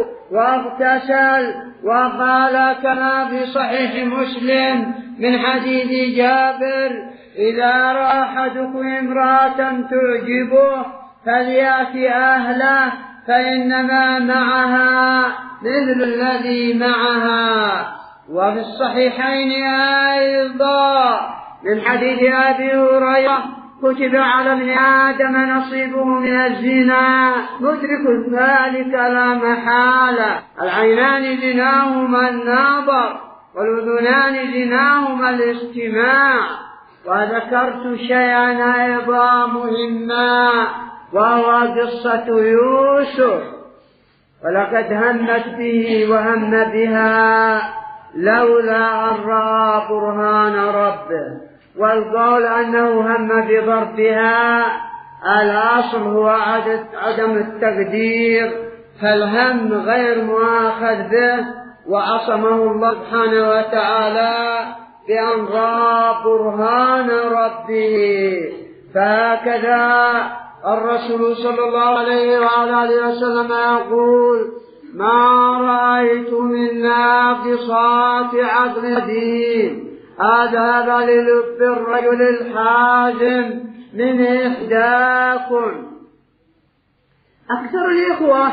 واغتسل. وقال كما في صحيح مسلم من حديث جابر إذا رأى أحدكم امرأة تعجبه فليأتي أهله فإنما معها مثل الذي معها. وفي الصحيحين أيضا من حديث أبي هريرة كتب على ابن آدم نصيبه من الزنا مدرك ذلك لا محالة. العينان زناهما النظر والأذنان زناهما الاستماع. وذكرت شيئا أيضا مهما وهو قصة يوسف. ولقد همت به وهم بها لولا أن رأى برهان ربه. والقول أنه هم بضربها الأصل هو عدم التقدير، فالهم غير مؤاخذ به وعصمه الله سبحانه وتعالى بأن رأى برهان ربه. فهكذا الرسول صلى الله عليه وعلى آله وسلم يقول ما رأيت من ناقصات عقل دين أذهب للب الرجل الحازم من إحداكم. أكثر الإخوة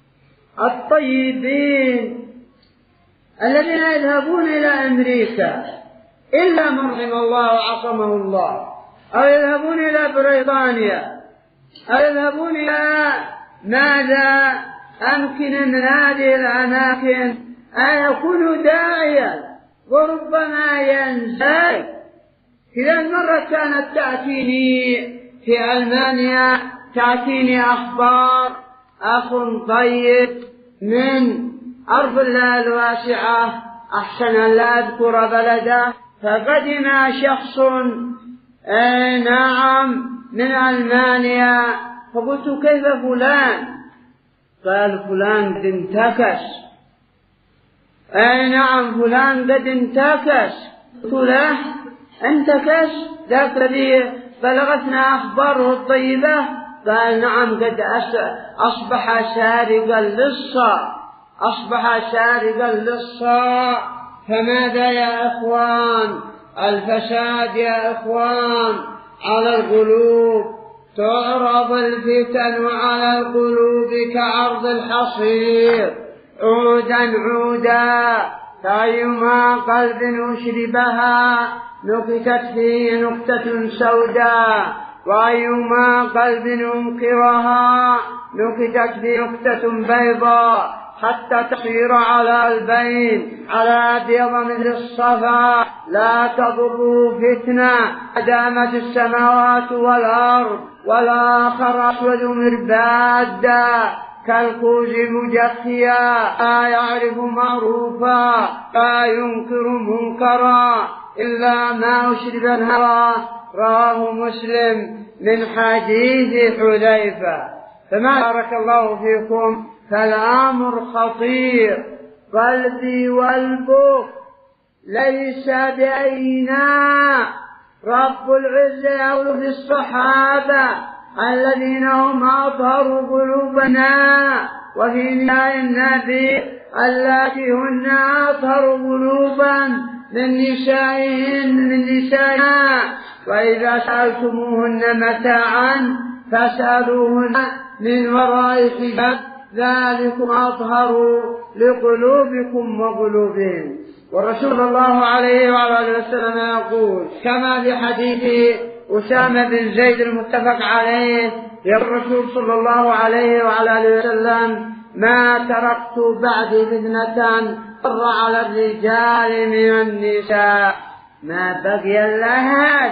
الطيبين الذين يذهبون إلى أمريكا إلا من رحم الله وعصمه الله، أو يذهبون إلى بريطانيا، أو يذهبون إلى ماذا أمكن من هذه الأماكن، أن يكون داعيا وربما ينزل. إذا مرة كانت تأتيني في ألمانيا تأتيني أخبار أخ طيب من أرض الله الواسعة، أحسن أن لا أذكر بلده، فقدم شخص آه نعم من ألمانيا، فقلت كيف فلان؟ قال فلان قد انتكس. أي نعم فلان قد انتكس. قلت له انتكس؟ ذاك الذي بلغتنا أخباره الطيبة؟ قال نعم قد أصبح سارقا للصا، أصبح سارقا للصا. فماذا يا إخوان؟ الفساد يا إخوان على القلوب، تعرض الفتن على القلوب كعرض الحصير عودا عودا، فأيما قلب أشربها نكتت فيه نكتة سوداء، وأيما قلب أنكرها نكتت فيه نكتة بيضاء، حتى تصير على البين على أبيض مثل الصفا. لا تضر فتنة دامت السماوات والأرض، والآخر أسود مربادا كالكوز مجخيا، لا يعرف معروفا لا ينكر منكرا إلا ما أشرب الهوى. رواه مسلم من حديث حذيفة. فما بارك الله فيكم، فالأمر خطير. قلبي والبك ليس بأينا. رب العزة يقول في الصحابة الذين هم أطهروا قلوبنا، وفي نهاية النبي اللاتي هن أطهر قلوبا من نسائهن من نسائنا، وإذا سألتموهن متاعا فاسألوهن من وراء حجاب ذلكم أطهر لقلوبكم وقلوبهم. والرسول صلى الله عليه وعلى آله وسلم يقول كما في حديث أسامة بن زيد المتفق عليه، يقول الرسول صلى الله عليه وعلى آله وسلم ما تركت بعد فتنة ضر على الرجال من النساء ما بقي لها.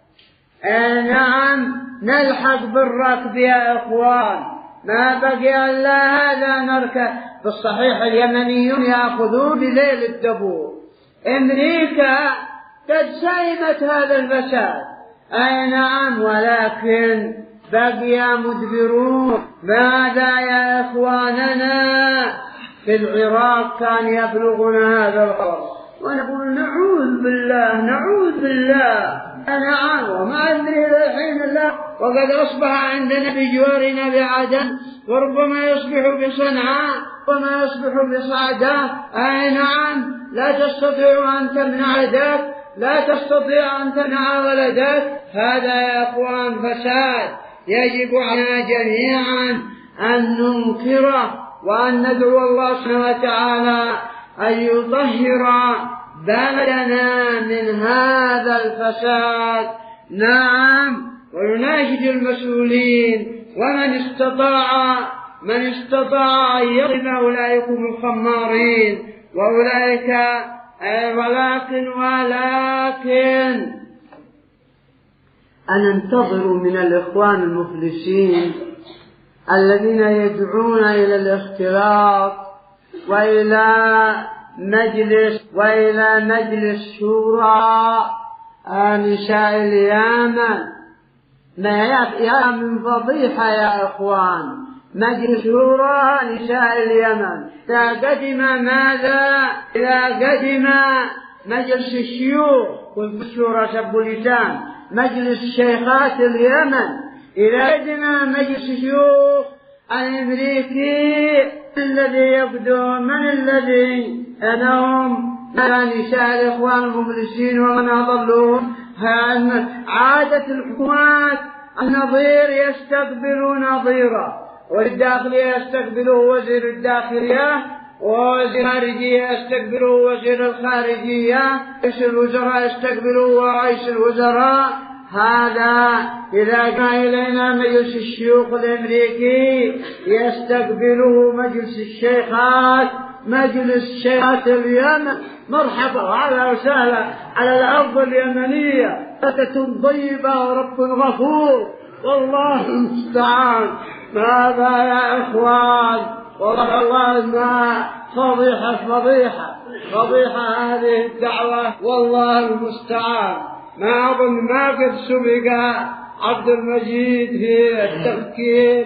نعم نلحق بالركب يا إخوان، ما بقي إلا هذا نركب. في الصحيح اليمنيون يأخذون بليل الدبور. أمريكا قد سئمت هذا الفساد، أي نعم، ولكن بقي مدبرون. ماذا يا إخواننا؟ في العراق كان يبلغنا هذا الخبر ونقول نعوذ بالله نعوذ بالله. نعم، وما أدري الحين الله، وقد أصبح عندنا بجوارنا بعدن، وربما يصبح بصنعاء، وما يصبح بصعداء. أي نعم، لا تستطيع أن تمنع يدك، لا تستطيع أن تمنع ولدك. هذا يا أخوان فساد يجب علينا جميعا أن ننكره، وأن ندعو الله سبحانه وتعالى أن يطهر بلدنا من هذا الفساد. نعم، ونناشد المسؤولين ومن استطاع من استطاع أن يضرب أولئكم الخمارين وأولئك، ولكن ولكن أن ننتظر من الإخوان المفلسين الذين يدعون إلى الاختلاط وإلى مجلس وإلى مجلس شورى نساء اليمن. ما يا من فضيحة يا إخوان، مجلس شورى نساء اليمن إذا قدم ماذا؟ إذا قدم مجلس الشيوخ والشورى سب لسان، مجلس شيخات اليمن، إذا قدم مجلس الشيوخ الأمريكي الذي يبدو من الذي أنهم على نساء الإخوان المفلسين ومن أضلوهم عادة الحكومات النظير يستقبل نظيرا، والداخلية يستقبله وزير الداخلية، ووزير الخارجية يستقبله وزير الخارجية، رئيس الوزراء يستقبله رئيس الوزراء. هذا إذا جاء إلينا مجلس الشيوخ الأمريكي يستقبله مجلس الشيخات، مجلس شيخات اليمن. مرحبا وعلى وسهلا على الأرض اليمنية، فتة طيبة ورب غفور، والله المستعان. ماذا يا إخوان؟ والله ما فضيحة فضيحة فضيحة هذه الدعوة، والله المستعان. ما أظن ما قد سبق عبد المجيد في التفكير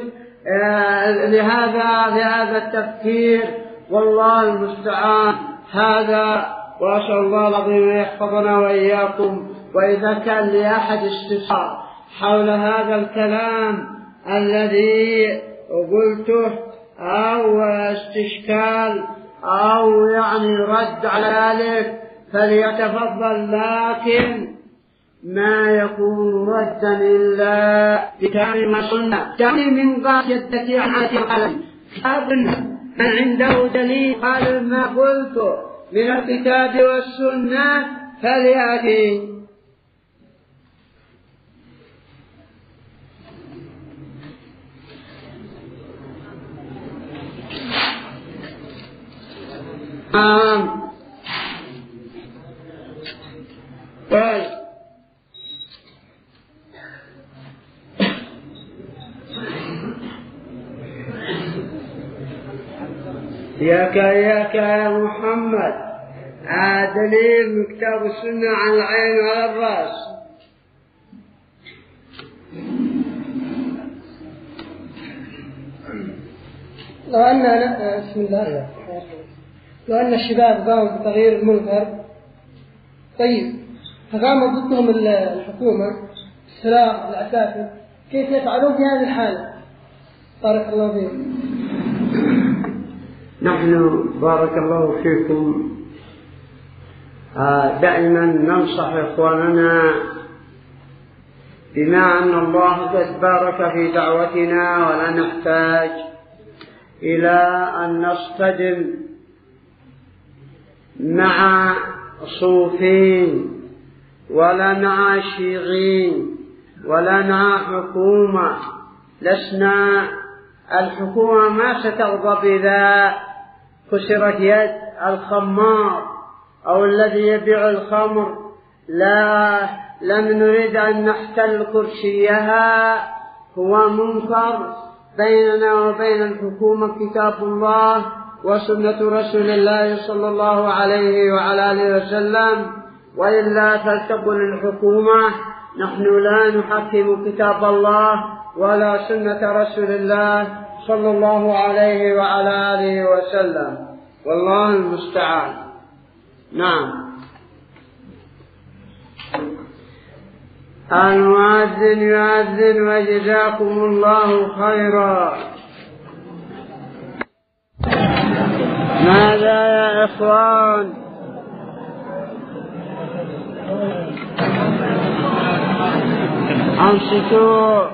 لهذا لهذا التفكير، والله المستعان. هذا وأسأل الله العظيم أن يحفظنا وإياكم. وإذا كان لأحد استفسار حول هذا الكلام الذي قلته أو استشكال أو يعني رد على ذلك فليتفضل، لكن ما يكون ردا إلا بكتاب وسنة. دعني من قاس يدتي عن عاتي القلم كتاب من عنده دليل قال ما قلته من الكتاب والسنة فليأتي. آم. طيب ياك ياك يا محمد، دليل من كتاب السنة عن العين وعلى الرأس. لو أن بسم الله لو أن الشباب قاموا بتغيير المنكر، طيب فقامت ضدهم الحكومة السراق العساكر، كيف يفعلون في هذه الحالة؟ بارك الله فيكم. نحن بارك الله فيكم دائما ننصح إخواننا بما أن الله قد بارك في دعوتنا، ولا نحتاج إلى أن نصطدم مع صوفين ولا مع شيعين ولا مع حكومة. لسنا الحكومة ما سترضى إذا كسرت يد الخمار أو الذي يبيع الخمر. لا، لم نريد أن نحتل كرسيها. هو منكر بيننا وبين الحكومة كتاب الله وسنة رسول الله صلى الله عليه وعلى آله وسلم، وإلا فلتقل الحكومة نحن لا نحكم كتاب الله ولا سنة رسول الله صلى الله عليه وعلى آله وسلم، والله المستعان. نعم. المؤذن يؤذن وجزاكم الله خيرا. ماذا يا إخوان؟ أنصتوا.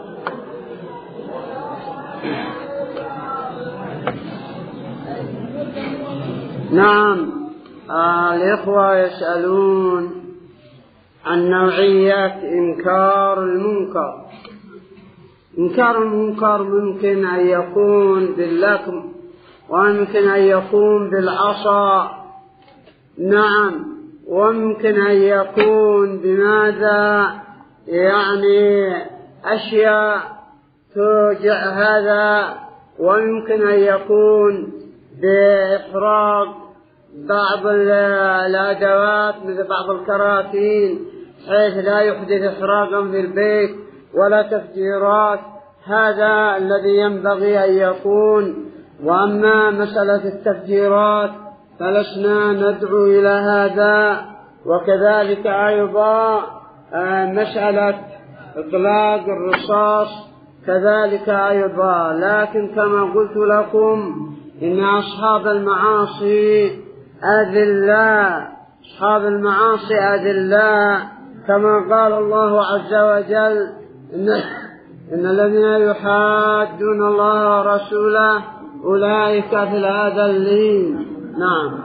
نعم. آه الإخوة يسألون عن نوعية إنكار المنكر. إنكار المنكر ممكن أن يكون باللكم، وممكن أن يكون بالعصا. نعم. وممكن أن يكون بماذا؟ يعني أشياء توجع هذا. وممكن أن يكون بإحراق بعض الأدوات مثل بعض الكراتين حيث لا يحدث إحراقا في البيت ولا تفجيرات. هذا الذي ينبغي أن يكون. وأما مسألة التفجيرات فلسنا ندعو إلى هذا. وكذلك أيضا مسألة إطلاق الرصاص كذلك أيضا. لكن كما قلت لكم إن أصحاب المعاصي أذلاء، أصحاب المعاصي أذلاء، كما قال الله عز وجل إن, إن الذين يحادون الله ورسوله أولئك في الأذلين. نعم.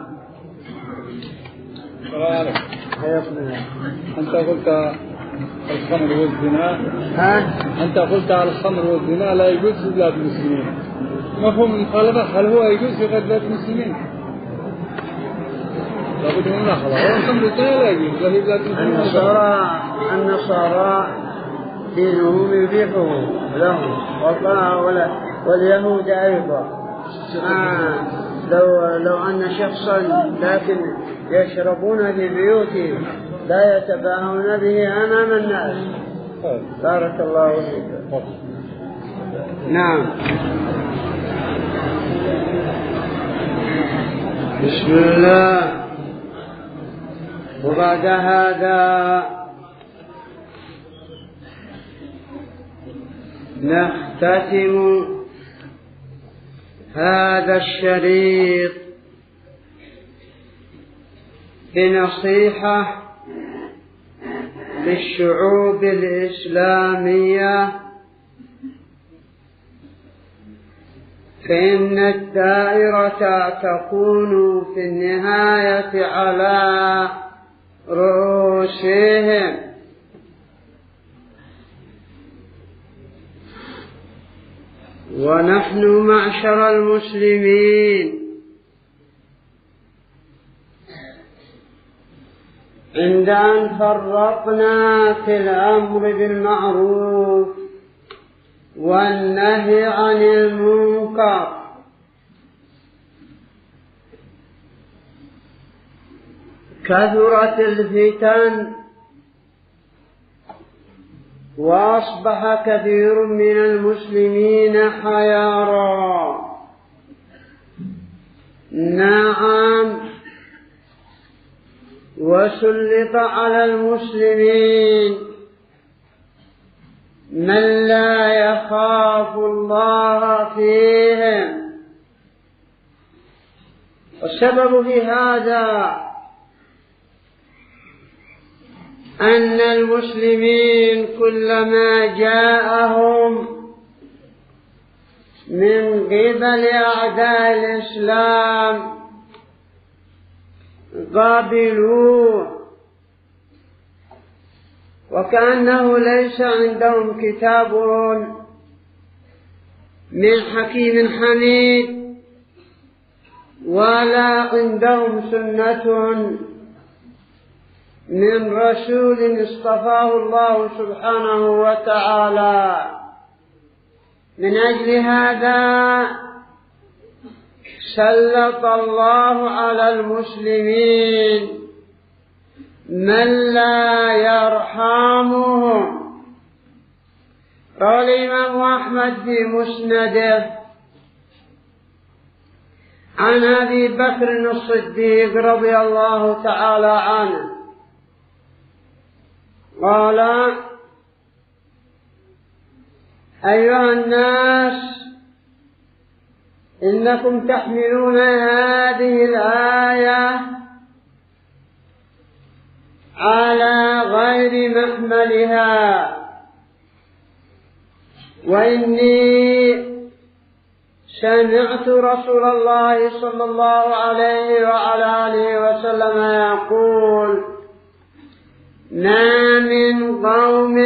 أنت قلت الخمر والزنا ها؟ أنت قلت على الخمر والزنا لا يجوز في بلاد المسلمين، مفهوم المخالفة هل هو يجوز في غير بلاد المسلمين؟ لابد من ملاحظة، هو الخمر والزنا لا يجوز في بلاد المسلمين. النصارى النصارى دينهم يبيحه لهم واليهود أيضا. آه لو لو أن شخصا لكن يشربون في بيوتهم لا يتباهون به أمام الناس. بارك الله فيك. نعم. بسم الله. وبعد هذا نختتم هذا الشريط بنصيحة للشعوب الإسلامية، فإن الدائرة تكون في النهاية على رؤوسهم. ونحن معشر المسلمين عند أن فرقنا في الأمر بالمعروف والنهي عن المنكر كثرت الفتن، وأصبح كثير من المسلمين حيارى. نعم، وسلط على المسلمين من لا يخاف الله فيهم. والسبب في هذا أن المسلمين كلما جاءهم من قبل أعداء الإسلام قابلوه، وكأنه ليس عندهم كتاب من حكيم حميد ولا عندهم سنة من رسول اصطفاه الله سبحانه وتعالى. من أجل هذا سلط الله على المسلمين من لا يرحمهم. روى الإمام أحمد في مسنده عن أبي بكر الصديق رضي الله تعالى عنه قال: أيها الناس، إنكم تحملون هذه الآية على غير محملها، وإني سمعت رسول الله صلى الله عليه وعلى آله وسلم يقول: ما من قوم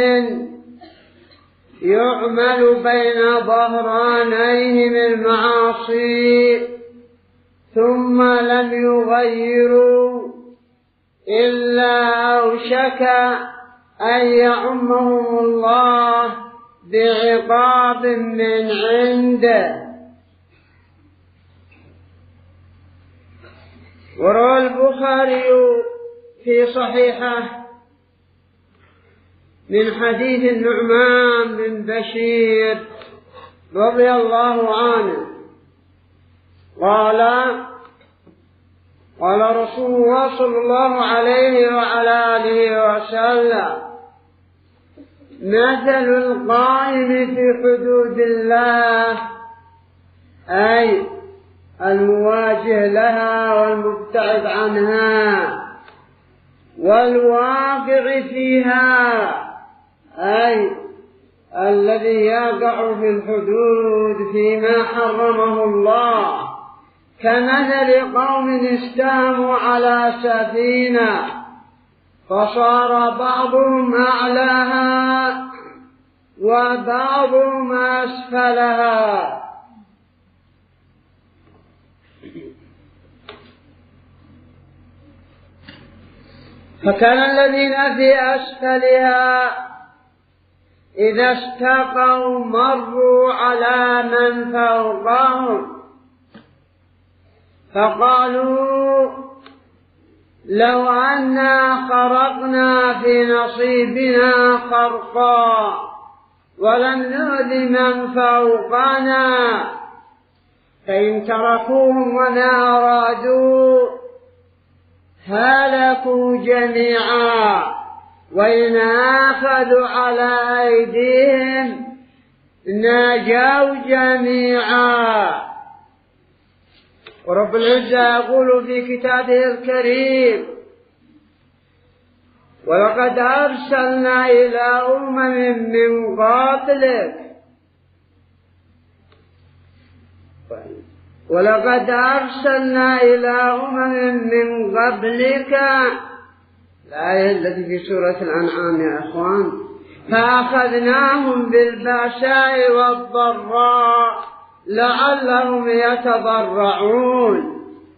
يعمل بين ظهرانيهم المعاصي ثم لم يغيروا إلا أوشك أن يعمهم الله بعقاب من عنده. وروى البخاري في صحيحه من حديث النعمان بن بشير رضي الله عنه قال: قال رسول الله صلى الله عليه وعلى آله وسلم: مثل القائم في حدود الله، أي المواجه لها والمبتعد عنها والواقع فيها، أي الذي يقع في الحدود فيما حرمه الله، كمثل قوم استهموا على سفينة فصار بعضهم أعلاها وبعضهم أسفلها. فكان الذين في أسفلها إذا استقوا مروا على من فوقهم فقالوا لو أنا خرقنا في نصيبنا خرقا ولم نؤذ من فوقنا، فإن تركوهم وما أرادوا هلكوا جميعا، وإن أخذوا على أيديهم نجوا جميعا. ورب العزة يقول في كتابه الكريم: ولقد أرسلنا إلى أمم من قبلك ولقد أرسلنا إلى أمم من قبلك، الآية التي في سورة الأنعام يا أخوان، فأخذناهم بالبأساء والضراء لعلهم يتضرعون،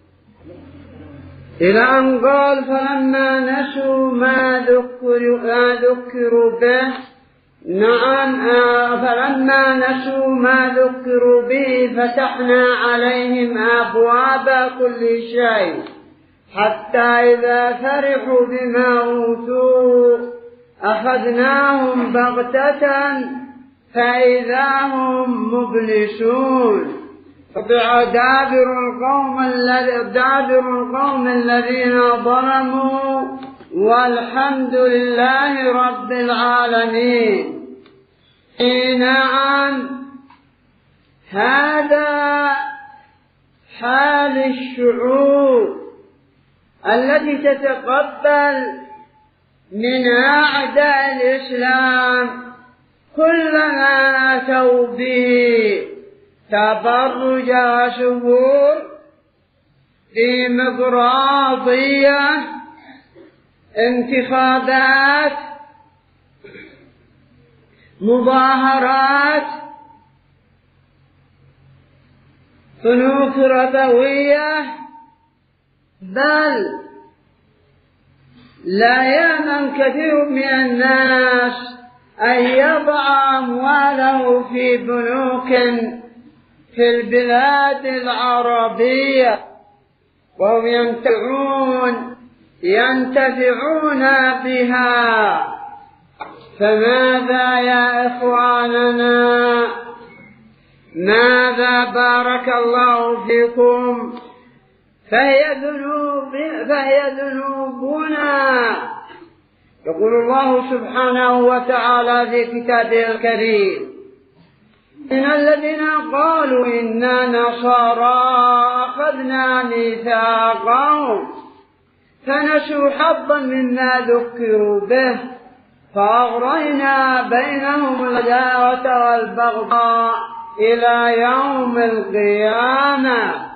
إلى أن قال: فلما نسوا ما ذكروا, ما ذكروا به نعم فلما نسوا ما ذكروا به فتحنا عليهم أبواب كل شيء حتى إذا فرحوا بما أوتوا أخذناهم بغتة فإذا هم مبلسون. دابر القوم دابر القوم الذين ظلموا والحمد لله رب العالمين. نعم، هذا حال الشعوب التي تتقبل من أعداء الإسلام كل ما أتوا به تبرج وسفور، ديمقراطية، انتخابات، مظاهرات، بنوك ربوية، بل لا يأمن كثير من الناس أن يضع أمواله في بنوك في البلاد العربية وهم ينتفعون ينتفعون بها. فماذا يا إخواننا؟ ماذا بارك الله فيكم؟ فهي ذنوب فهي ذنوبنا. يقول الله سبحانه وتعالى في كتابه الكريم: إن الذين قالوا إنا نصارى أخذنا ميثاقهم فنسوا حظا مما ذكروا به فأغرينا بينهم العداوة والبغضاء إلى يوم القيامة.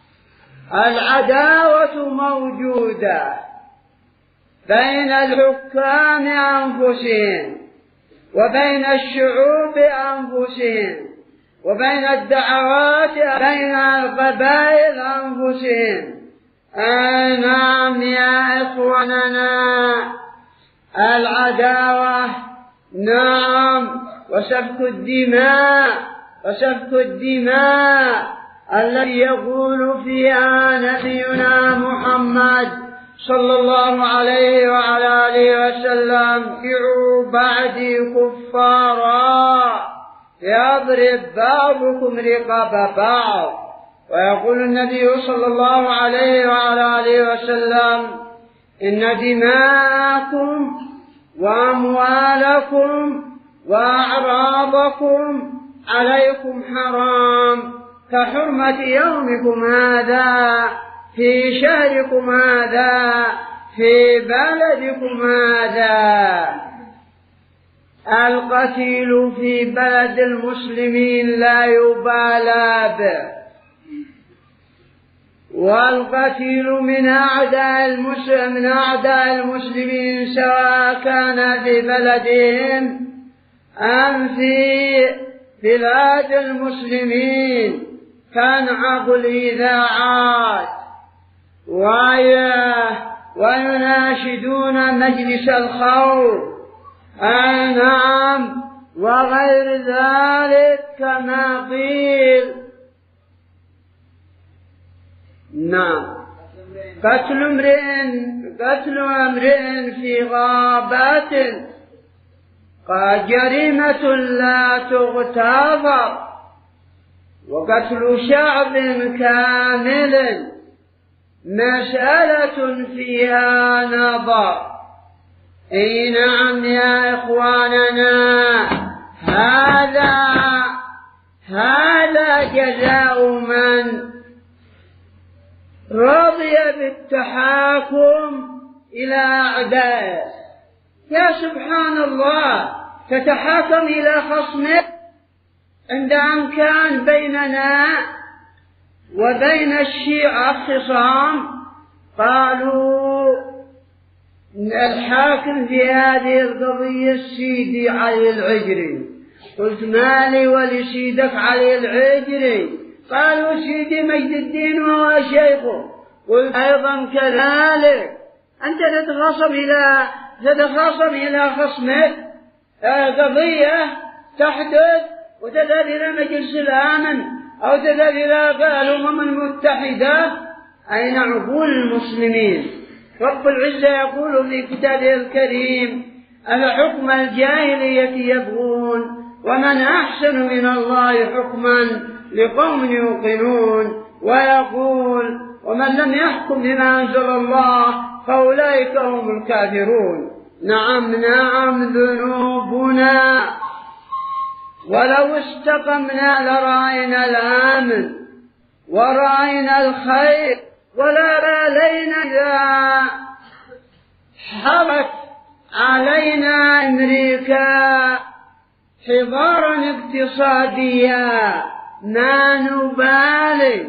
العداوة موجودة بين الحكام أنفسهم وبين الشعوب أنفسهم وبين الدعوات بين القبائل أنفسهم. آه نعم يا إخواننا، العداوة نعم، وسفك الدماء وسفك الدماء الذي يقول فيها نبينا محمد صلى الله عليه وعلى آله وسلم: ارجعوا بعدي كفارا يضرب بعضكم رقاب بعض. ويقول النبي صلى الله عليه وعلى آله وسلم: إن دماءكم وأموالكم وأعراضكم عليكم حرام، كحرمة يومكم هذا في شهركم هذا في بلدكم هذا. القتيل في بلد المسلمين لا يبالى به، والقتيل من أعداء المسلم من أعداء المسلمين سواء كان في بلدهم أم في بلاد المسلمين تنعق الإذاعات ويناشدون مجلس الخوف، أي نعم، وغير ذلك كما قيل. نعم، قتل امرئ قتل امرئ في غابات قد جريمة لا تغتفر، وقتل شعب كامل مسألة فيها نظر. اي نعم يا اخواننا، هذا هذا جزاء من رضي بالتحاكم إلى أعدائه. يا سبحان الله، تتحاكم إلى خصمك عند أن كان بيننا وبين الشيعة خصام، قالوا الحاكم في هذه القضية سيدي علي العجري. قلت مالي ولسيدك علي العجري؟ قالوا سيدي مجد الدين وهو شيخه. قلت أيضا كذلك أنت تتخاصم إلى تتخاصم إلى خصمك قضية تحدث وتذهب إلى مجلس الأمن أو تذهب إلى الأمم المتحدة. أين عقول المسلمين؟ رب العزة يقول في كتابه الكريم: أفحكم الجاهلية يبغون ومن أحسن من الله حكما لقوم يوقنون. ويقول: ومن لم يحكم بما أنزل الله فأولئك هم الكافرون. نعم نعم ذنوبنا، ولو استقمنا لرأينا الأمن ورأينا الخير، ولا بالينا إذا حرت علينا أمريكا حضارا اقتصاديا ما نبالي.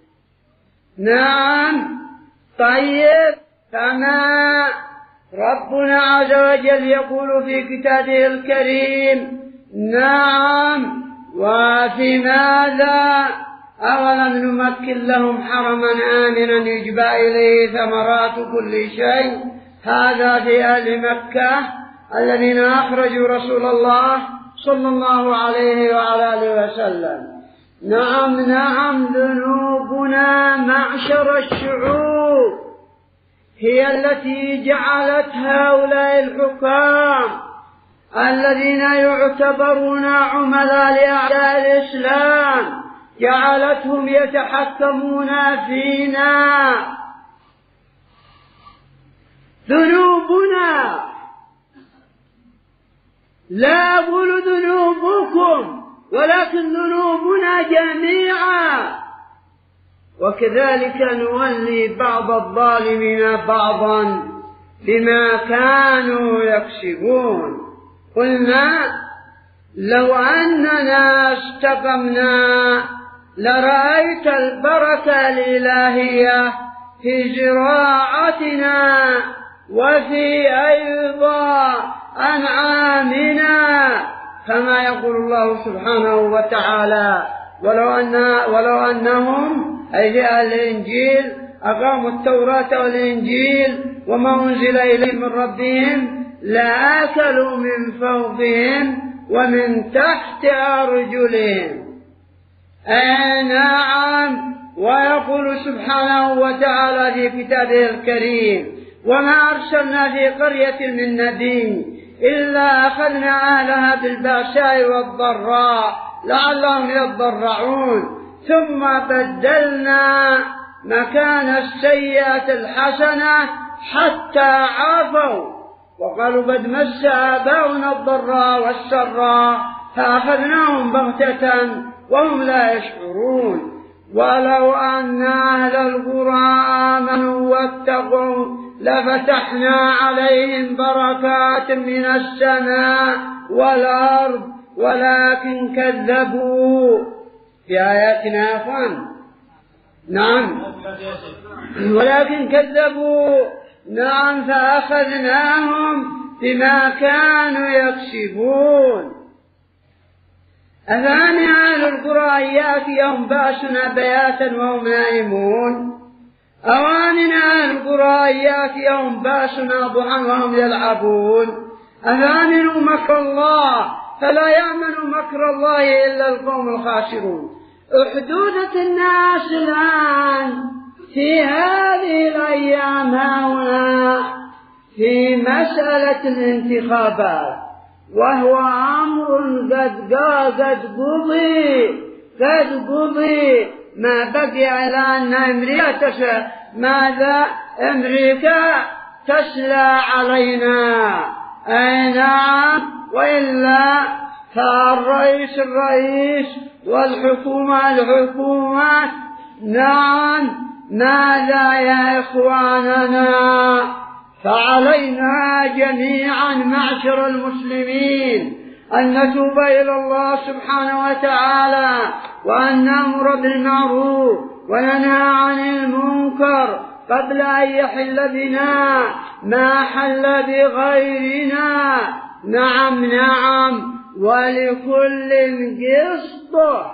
نعم، طيب، كما ربنا عز وجل يقول في كتابه الكريم: نعم، وفي ماذا أولم نمكن لهم حرما آمنا يجبى إليه ثمرات كل شيء. هذا في أهل مكة الذين أخرجوا رسول الله صلى الله عليه وعلى آله وسلم. نعم نعم ذنوبنا معشر الشعوب هي التي جعلت هؤلاء الحكام الذين يعتبرون عملاء لأعداء الإسلام جعلتهم يتحكمون فينا. ذنوبنا، لا أقول ذنوبكم، ولكن ذنوبنا جميعا. وكذلك نولي بعض الظالمين بعضا بما كانوا يكسبون. قلنا: لو أننا استقمنا لرأيت البركة الإلهية في زراعتنا وفي أيضا أنعامنا، كما يقول الله سبحانه وتعالى: ولو أن ولو أنهم أي أهل الإنجيل أقاموا التوراة والإنجيل وما أنزل إليهم من ربهم لأكلوا من فوقهم ومن تحت أرجلهم. أي نعم. ويقول سبحانه وتعالى في كتابه الكريم: وما أرسلنا في قرية من نبي إلا أخذنا أهلها بالبأساء والضراء لعلهم يضرعون ثم بدلنا مكان السيئة الحسنة حتى عافوا وقالوا قد مس آباؤنا الضراء والسراء فأخذناهم بغتة وهم لا يشعرون. ولو أن أهل القرى آمنوا واتقوا لفتحنا عليهم بركات من السماء والأرض ولكن كذبوا في آياتنا يا أخوان. نعم ولكن كذبوا. نعم فأخذناهم بما كانوا يكسبون. أفأمن أهل القرى أن يأتيهم بأسنا بياتا وهم نائمون أو أمن أهل القرى أن يأتيهم بأسنا ضحى وهم يلعبون. أفأمنوا مكر الله فلا يأمن مكر الله إلا القوم الخاسرون. أحدوثة الناس الآن في هذه الأيام هنا في مسألة الانتخابات، وهو أمر قد قد قضي قد قضي ما بقي إلى أن أمريكا تسلى. ماذا أمريكا تسلى علينا؟ أي نعم. وإلا فالرئيس الرئيس والحكومة الحكومة. نعم ماذا يا إخواننا؟ فعلينا جميعا معشر المسلمين أن نتوب إلى الله سبحانه وتعالى وأن نأمر بالمعروف وننهى عن المنكر قبل أن يحل بنا ما حل بغيرنا. نعم نعم. ولكل قسط.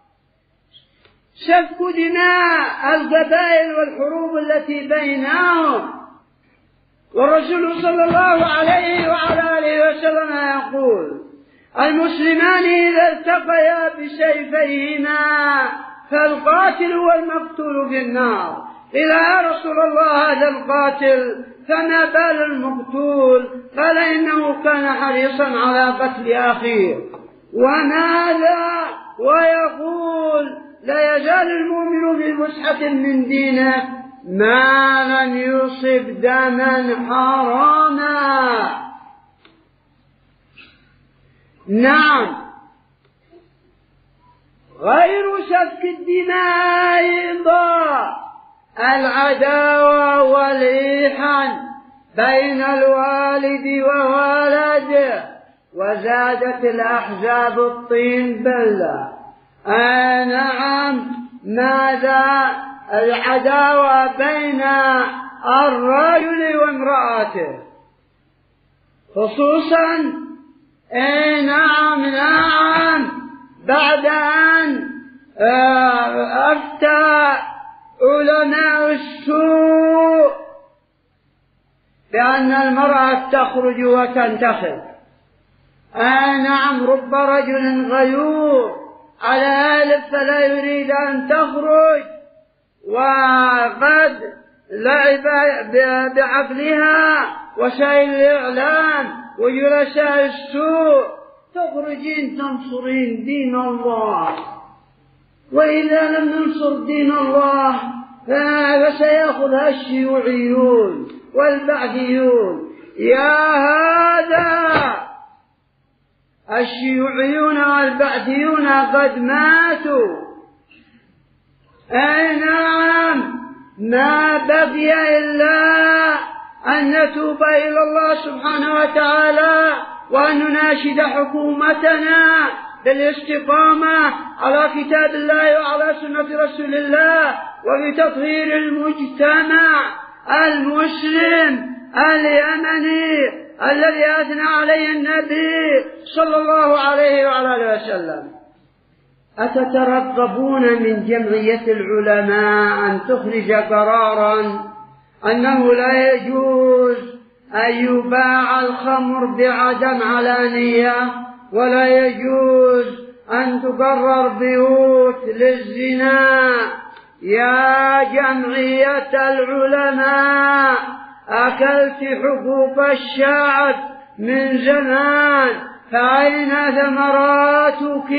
سفك دماء القبائل والحروب التي بينهم. والرسول صلى الله عليه وعلى آله وسلم يقول: المسلمان إذا التقيا بسيفيهما فالقاتل والمقتول في النار. قيل: يا رسول الله هذا القاتل فما بال المقتول؟ قال: إنه كان حريصا على قتل أخيه. وماذا؟ ويقول: لا يزال المؤمن في فسحة من دينه ما لم يصب دما حراما. نعم. غير سفك الدماء أيضا العداوة والإيحان بين الوالد وولده، وزادت الأحزاب الطين بلة. آه نعم. ماذا؟ العداوة بين الرجل وامرأته خصوصا. آه نعم نعم. بعد أن أفتى علماء السوء بأن المرأة تخرج وتنتخب. آه نعم. رب رجل غيور على ألف فلا يريد أن تخرج، وقد لعب بعقلها وسائل الإعلام وجلساء السوء. تخرجين تنصرين دين الله، وإذا لم ننصر دين الله فسيأخذها الشيوعيون والبعثيون. يا هذا الشيوعيون والبعثيون قد ماتوا. أي نعم. ما بقي إلا أن نتوب إلى الله سبحانه وتعالى وأن نناشد حكومتنا بالاستقامة على كتاب الله وعلى سنة رسول الله، وبتطهير المجتمع المسلم اليمني الذي أثنى عليه النبي صلى الله عليه وعلى آله وسلم. أتترقبون من جمعية العلماء أن تخرج قرارا أنه لا يجوز أن يباع الخمر بعدم علانية، ولا يجوز أن تقرر بيوت للزنا؟ يا جمعية العلماء، أكلت حقوق الشعب من زمان، فأين ثمراتك؟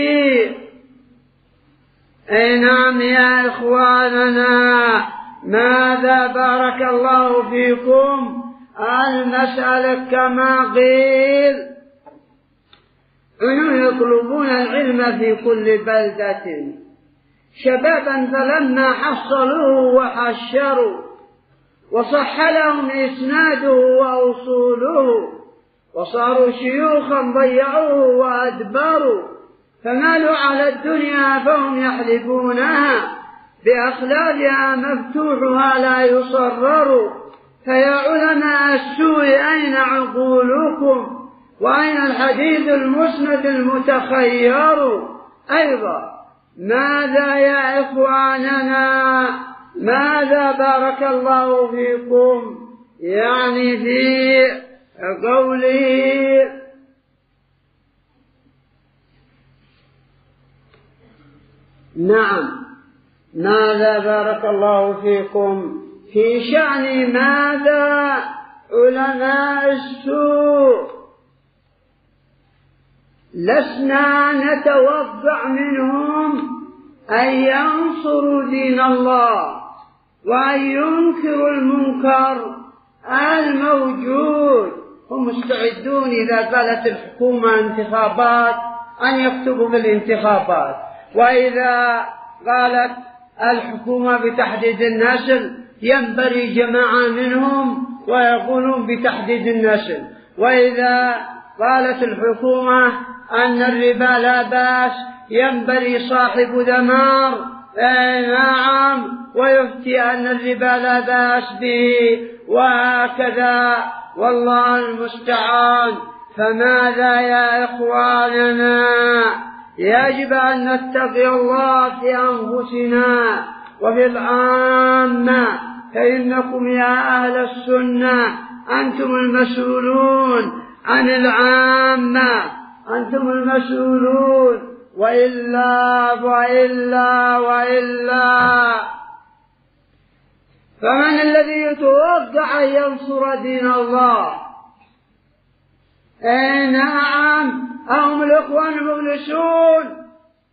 أي نعم يا إخواننا. ماذا؟ بارك الله فيكم. المسألة كما قيل أنهم يطلبون العلم في كل بلدة، شبابا فلما حصلوه وحشروا وصح لهم إسناده وأصوله وصاروا شيوخا ضيعوه وأدبروا، فمالوا على الدنيا فهم يحلفونها بأخلالها مفتوحها لا يصرر. فيا علماء السوء أين عقولكم وأين الحديث المسند المتخير؟ أيضا ماذا يا إخواننا، ماذا بارك الله فيكم يعني في قوله نعم ماذا بارك الله فيكم في شأن ماذا علماء السوء؟ لسنا نتوقع منهم أن ينصروا دين الله وأن ينكروا المنكر الموجود. هم مستعدون إذا قالت الحكومة انتخابات أن يكتبوا بالانتخابات، وإذا قالت الحكومة بتحديد النسل ينبري جماعة منهم ويقولون بتحديد النسل، وإذا قالت الحكومة أن الربا لا بأس ينبري صاحب دمار نعم ويفتي أن الربا لا بأس به، وهكذا والله المستعان. فماذا يا إخواننا؟ يجب أن نتقي الله في أنفسنا وفي العامة، فإنكم يا أهل السنة أنتم المسؤولون عن العامة، أنتم المسؤولون، وإلا وإلا وإلا فمن الذي يتوقع أن ينصر دين الله؟ أي نعم هم الإخوان المخلصون،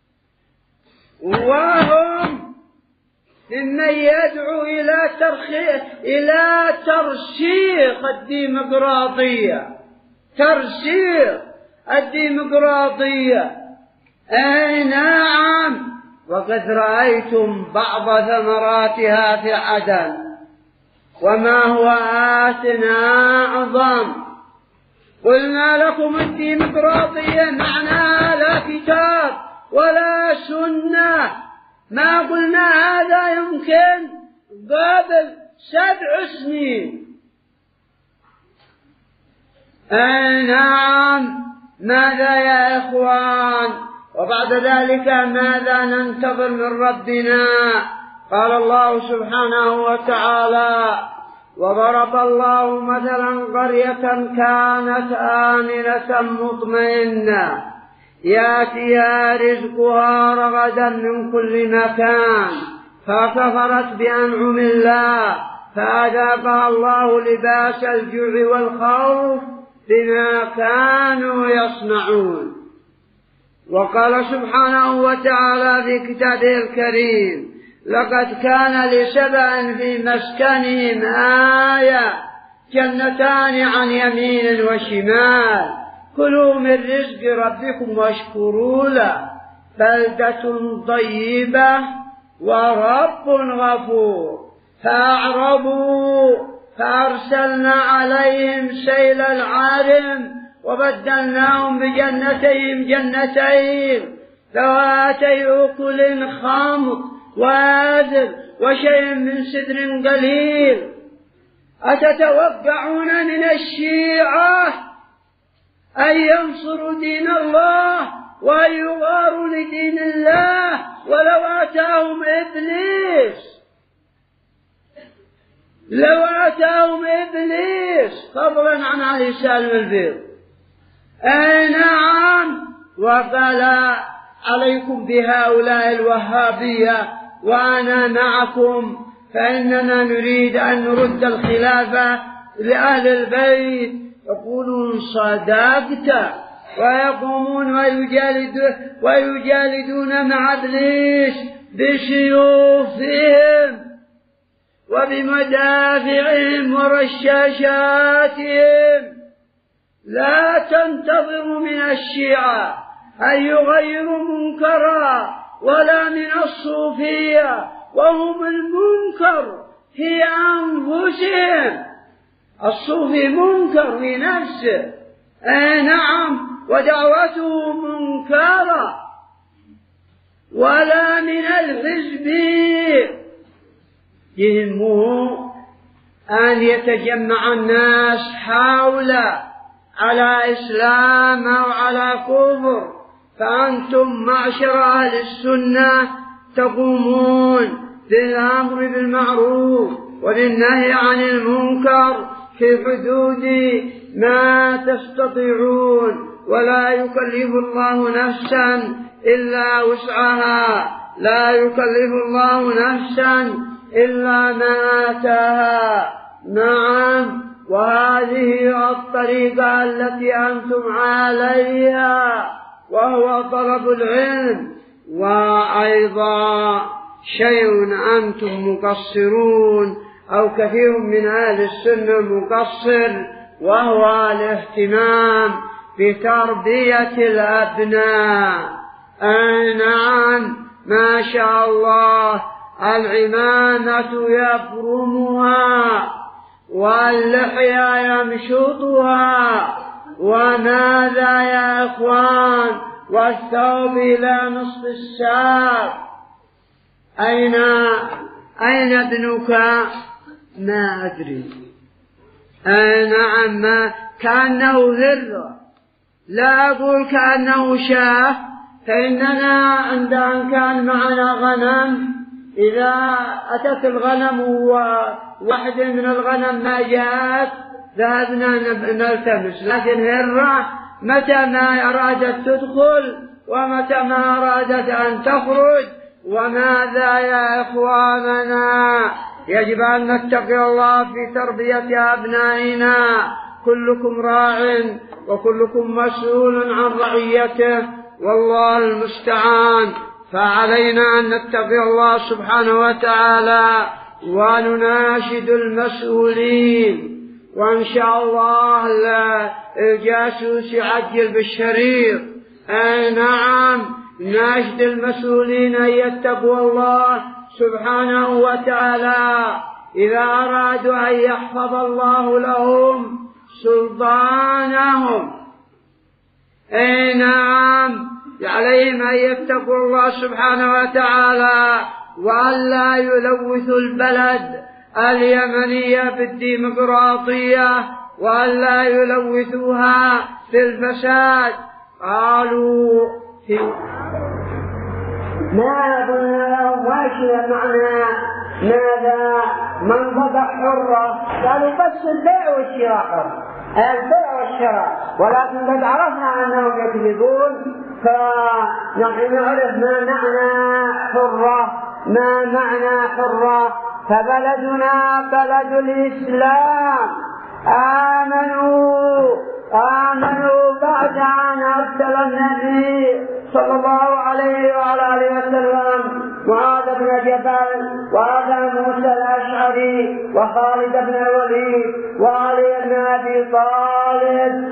وهم ممن يدعو إلى ترخيص إلى ترسيخ الديمقراطية، ترسيخ الديمقراطية. أي نعم، وقد رأيتم بعض ثمراتها في عدن، وما هو آتنا أعظم. قلنا لكم الديمقراطية معناها لا كتاب ولا سنة، ما قلنا هذا يمكن قبل سبع سنين. أي نعم، ماذا يا إخوان؟ وبعد ذلك ماذا ننتظر من ربنا؟ قال الله سبحانه وتعالى: وضرب الله مثلا قرية كانت آمنة مطمئنة يأتيها رزقها رغدا من كل مكان فكفرت بأنعم الله فأذاقها الله لباس الجوع والخوف بما كانوا يصنعون. وقال سبحانه وتعالى في كتابه الكريم: لقد كان لسبأ في مسكنهم آية جنتان عن يمين وشمال كلوا من رزق ربكم واشكروا له بلدة طيبة ورب غفور. فأعرضوا فأرسلنا عليهم سيل العارم وبدلناهم بجنتين جنتين ذواتي أكل خمط وعسل وشيء من سدر قليل. أتتوقعون من الشيعة أن ينصروا دين الله وأن يغاروا لدين الله ولو أتاهم إبليس لو أتاهم إبليس فضلا عن عيسى البيض؟ أي نعم. وقال: عليكم بهؤلاء الوهابية وأنا معكم، فإننا نريد أن نرد الخلافة لأهل البيت. يقولون: صدقت، ويقومون ويجالدون, ويجالدون مع إبليس بسيوفهم وبمدافعهم ورشاشاتهم. لا تنتظر من الشيعة أن يغيروا منكرا ولا من الصوفية، وهم المنكر في أنفسهم. الصوفي منكر في نفسه، أي نعم، ودعوته منكرة. ولا من الحزب، يهمه أن يتجمع الناس حوله على إسلام أو على كفر، فأنتم معشر أهل السنة تقومون بالأمر بالمعروف وبالنهي عن المنكر في حدود ما تستطيعون، ولا يكلف الله نفسا إلا وسعها، لا يكلف الله نفسا إلا ما آتاها. نعم، وهذه الطريقة التي أنتم عليها، وهو طلب العلم. وأيضا شيء أنتم مقصرون أو كثير من أهل السنة مقصر، وهو الاهتمام بتربية الأبناء. أي نعم، ما شاء الله، العمامة يبرمها واللحية يمشطها، وماذا يا إخوان، والثوب إلى نصف الساق. أين أين ابنك؟ ما أدري. أي نعم، ما كأنه ذرة، لا أقول كأنه شاه، فإننا عند أن كان معنا غنم، إذا أتت الغنم وواحدة من الغنم ما جاءت ذهبنا نلتمس، لكن هرة متى ما أرادت تدخل ومتى ما أرادت أن تخرج. وماذا يا إخواننا؟ يجب أن نتقي الله في تربية أبنائنا. كلكم راع وكلكم مسؤول عن رعيته، والله المستعان. فعلينا أن نتقي الله سبحانه وتعالى ونناشد المسؤولين، وإن شاء الله الجاسوس يعجل بالشريط. أي نعم، ناشد المسؤولين أن يتقوا الله سبحانه وتعالى إذا أرادوا أن يحفظ الله لهم سلطانهم. أي نعم، عليهم أن يتقوا الله سبحانه وتعالى وأن لا يلوثوا البلد اليمنية بالديمقراطية، وأن لا يلوثوها في الفساد. قالوا في ما أظن لهم واشية معنى ماذا منضبط حرة، قالوا بس البيع والشراء حر، البيع والشراء، ولكن قد عرفنا أنهم يكذبون، فنحن نعرف ما معنى حرة، ما معنى حرة. فبلدنا بلد الإسلام، آمنوا آمنوا بعد أن أرسل النبي صلى الله عليه وعلى آله وسلم معاذ بن جبل وأبا موسى الأشعري وخالد بن الوليد وعلي بن أبي طالب.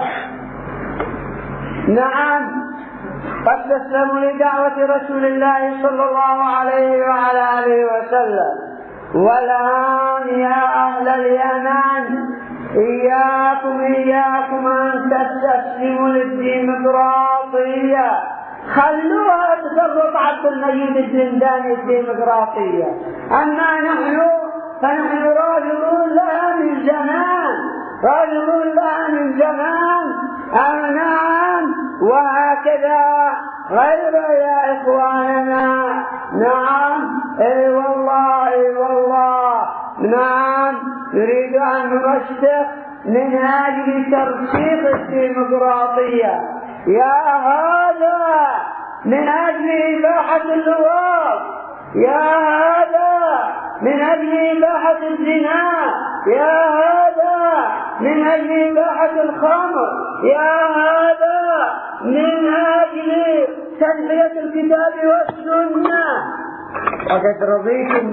نعم، قد تسلموا لدعوة رسول الله صلى الله عليه وعلى آله وسلم. والآن يا أهل اليمن، إياكم إياكم أن تستسلموا للديمقراطية، خلوها تسرط عبد المجيد الزنداني الديمقراطية. أما نحن فنحن راجلون لها من زمان، راجلون لها من زمان. نعم، وهكذا غير يا إخواننا. نعم، اي والله اي والله. نعم، نريد أن نرسخ من أجل ترسيخ الديمقراطية. يا هذا من أجل إباحة اللواط، يا هذا من أجل إباحة الزنا، يا هذا من أجل إباحة الخمر، يا هذا من أجل تنمية الكتاب والسنة. وقد رضيتم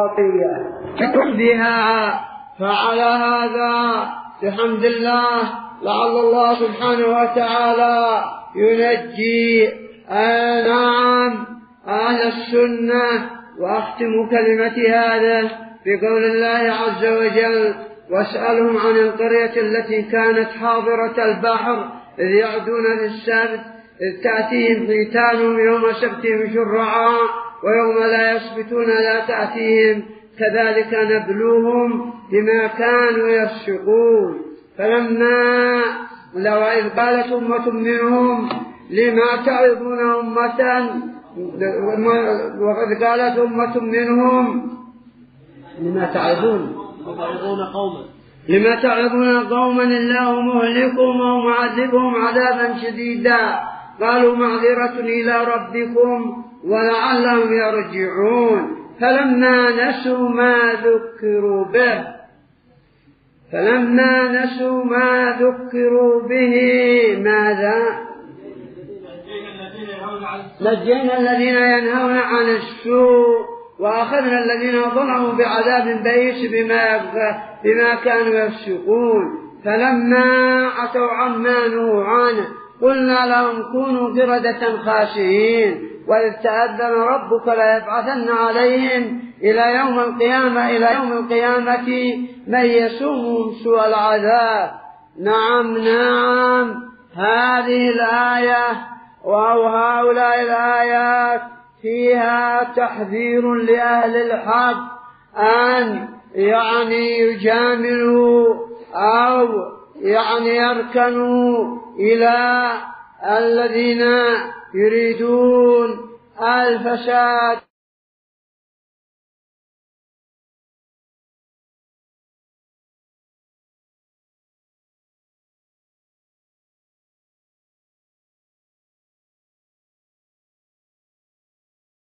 بالديمقراطية بها، فعلى هذا بحمد الله لعل الله سبحانه وتعالى ينجي آه نعم أهل السنة. وأختم كلمتي هذا بقول الله عز وجل: واسألهم عن القرية التي كانت حاضرة البحر إذ يعدون في السبت إذ تأتيهم حيتانهم يوم سبتهم شرعا ويوم لا يسبتون لا تأتيهم كذلك نبلوهم بما كانوا يفسقون. فلما لو إذ قالت أمة منهم لما تعظون أمة، وقد قالت أمة منهم لما تعظون قوما لما تعظون قوما الله مهلكهم أو معذبهم عذابا شديدا قالوا معذرة إلى ربكم ولعلهم يرجعون. فلما نسوا ما ذكروا به فلما نسوا ما ذكروا به ماذا؟ نجينا الذين ينهون عن السوء وأخذنا الذين ظلموا بعذاب بئيس بما, بما كانوا يفسقون. فلما عتوا عما نهوا عنه قلنا لهم كونوا قردة خاسئين. وإذ تأذن ربك ليبعثن عليهم إلى يوم القيامة إلى يوم القيامة من يسومهم سوء العذاب. نعم نعم هذه الآية وهؤلاء الآيات فيها تحذير لأهل الحق أن يعني يجاملوا أو يعني يركنوا إلى الذين يريدون الفساد.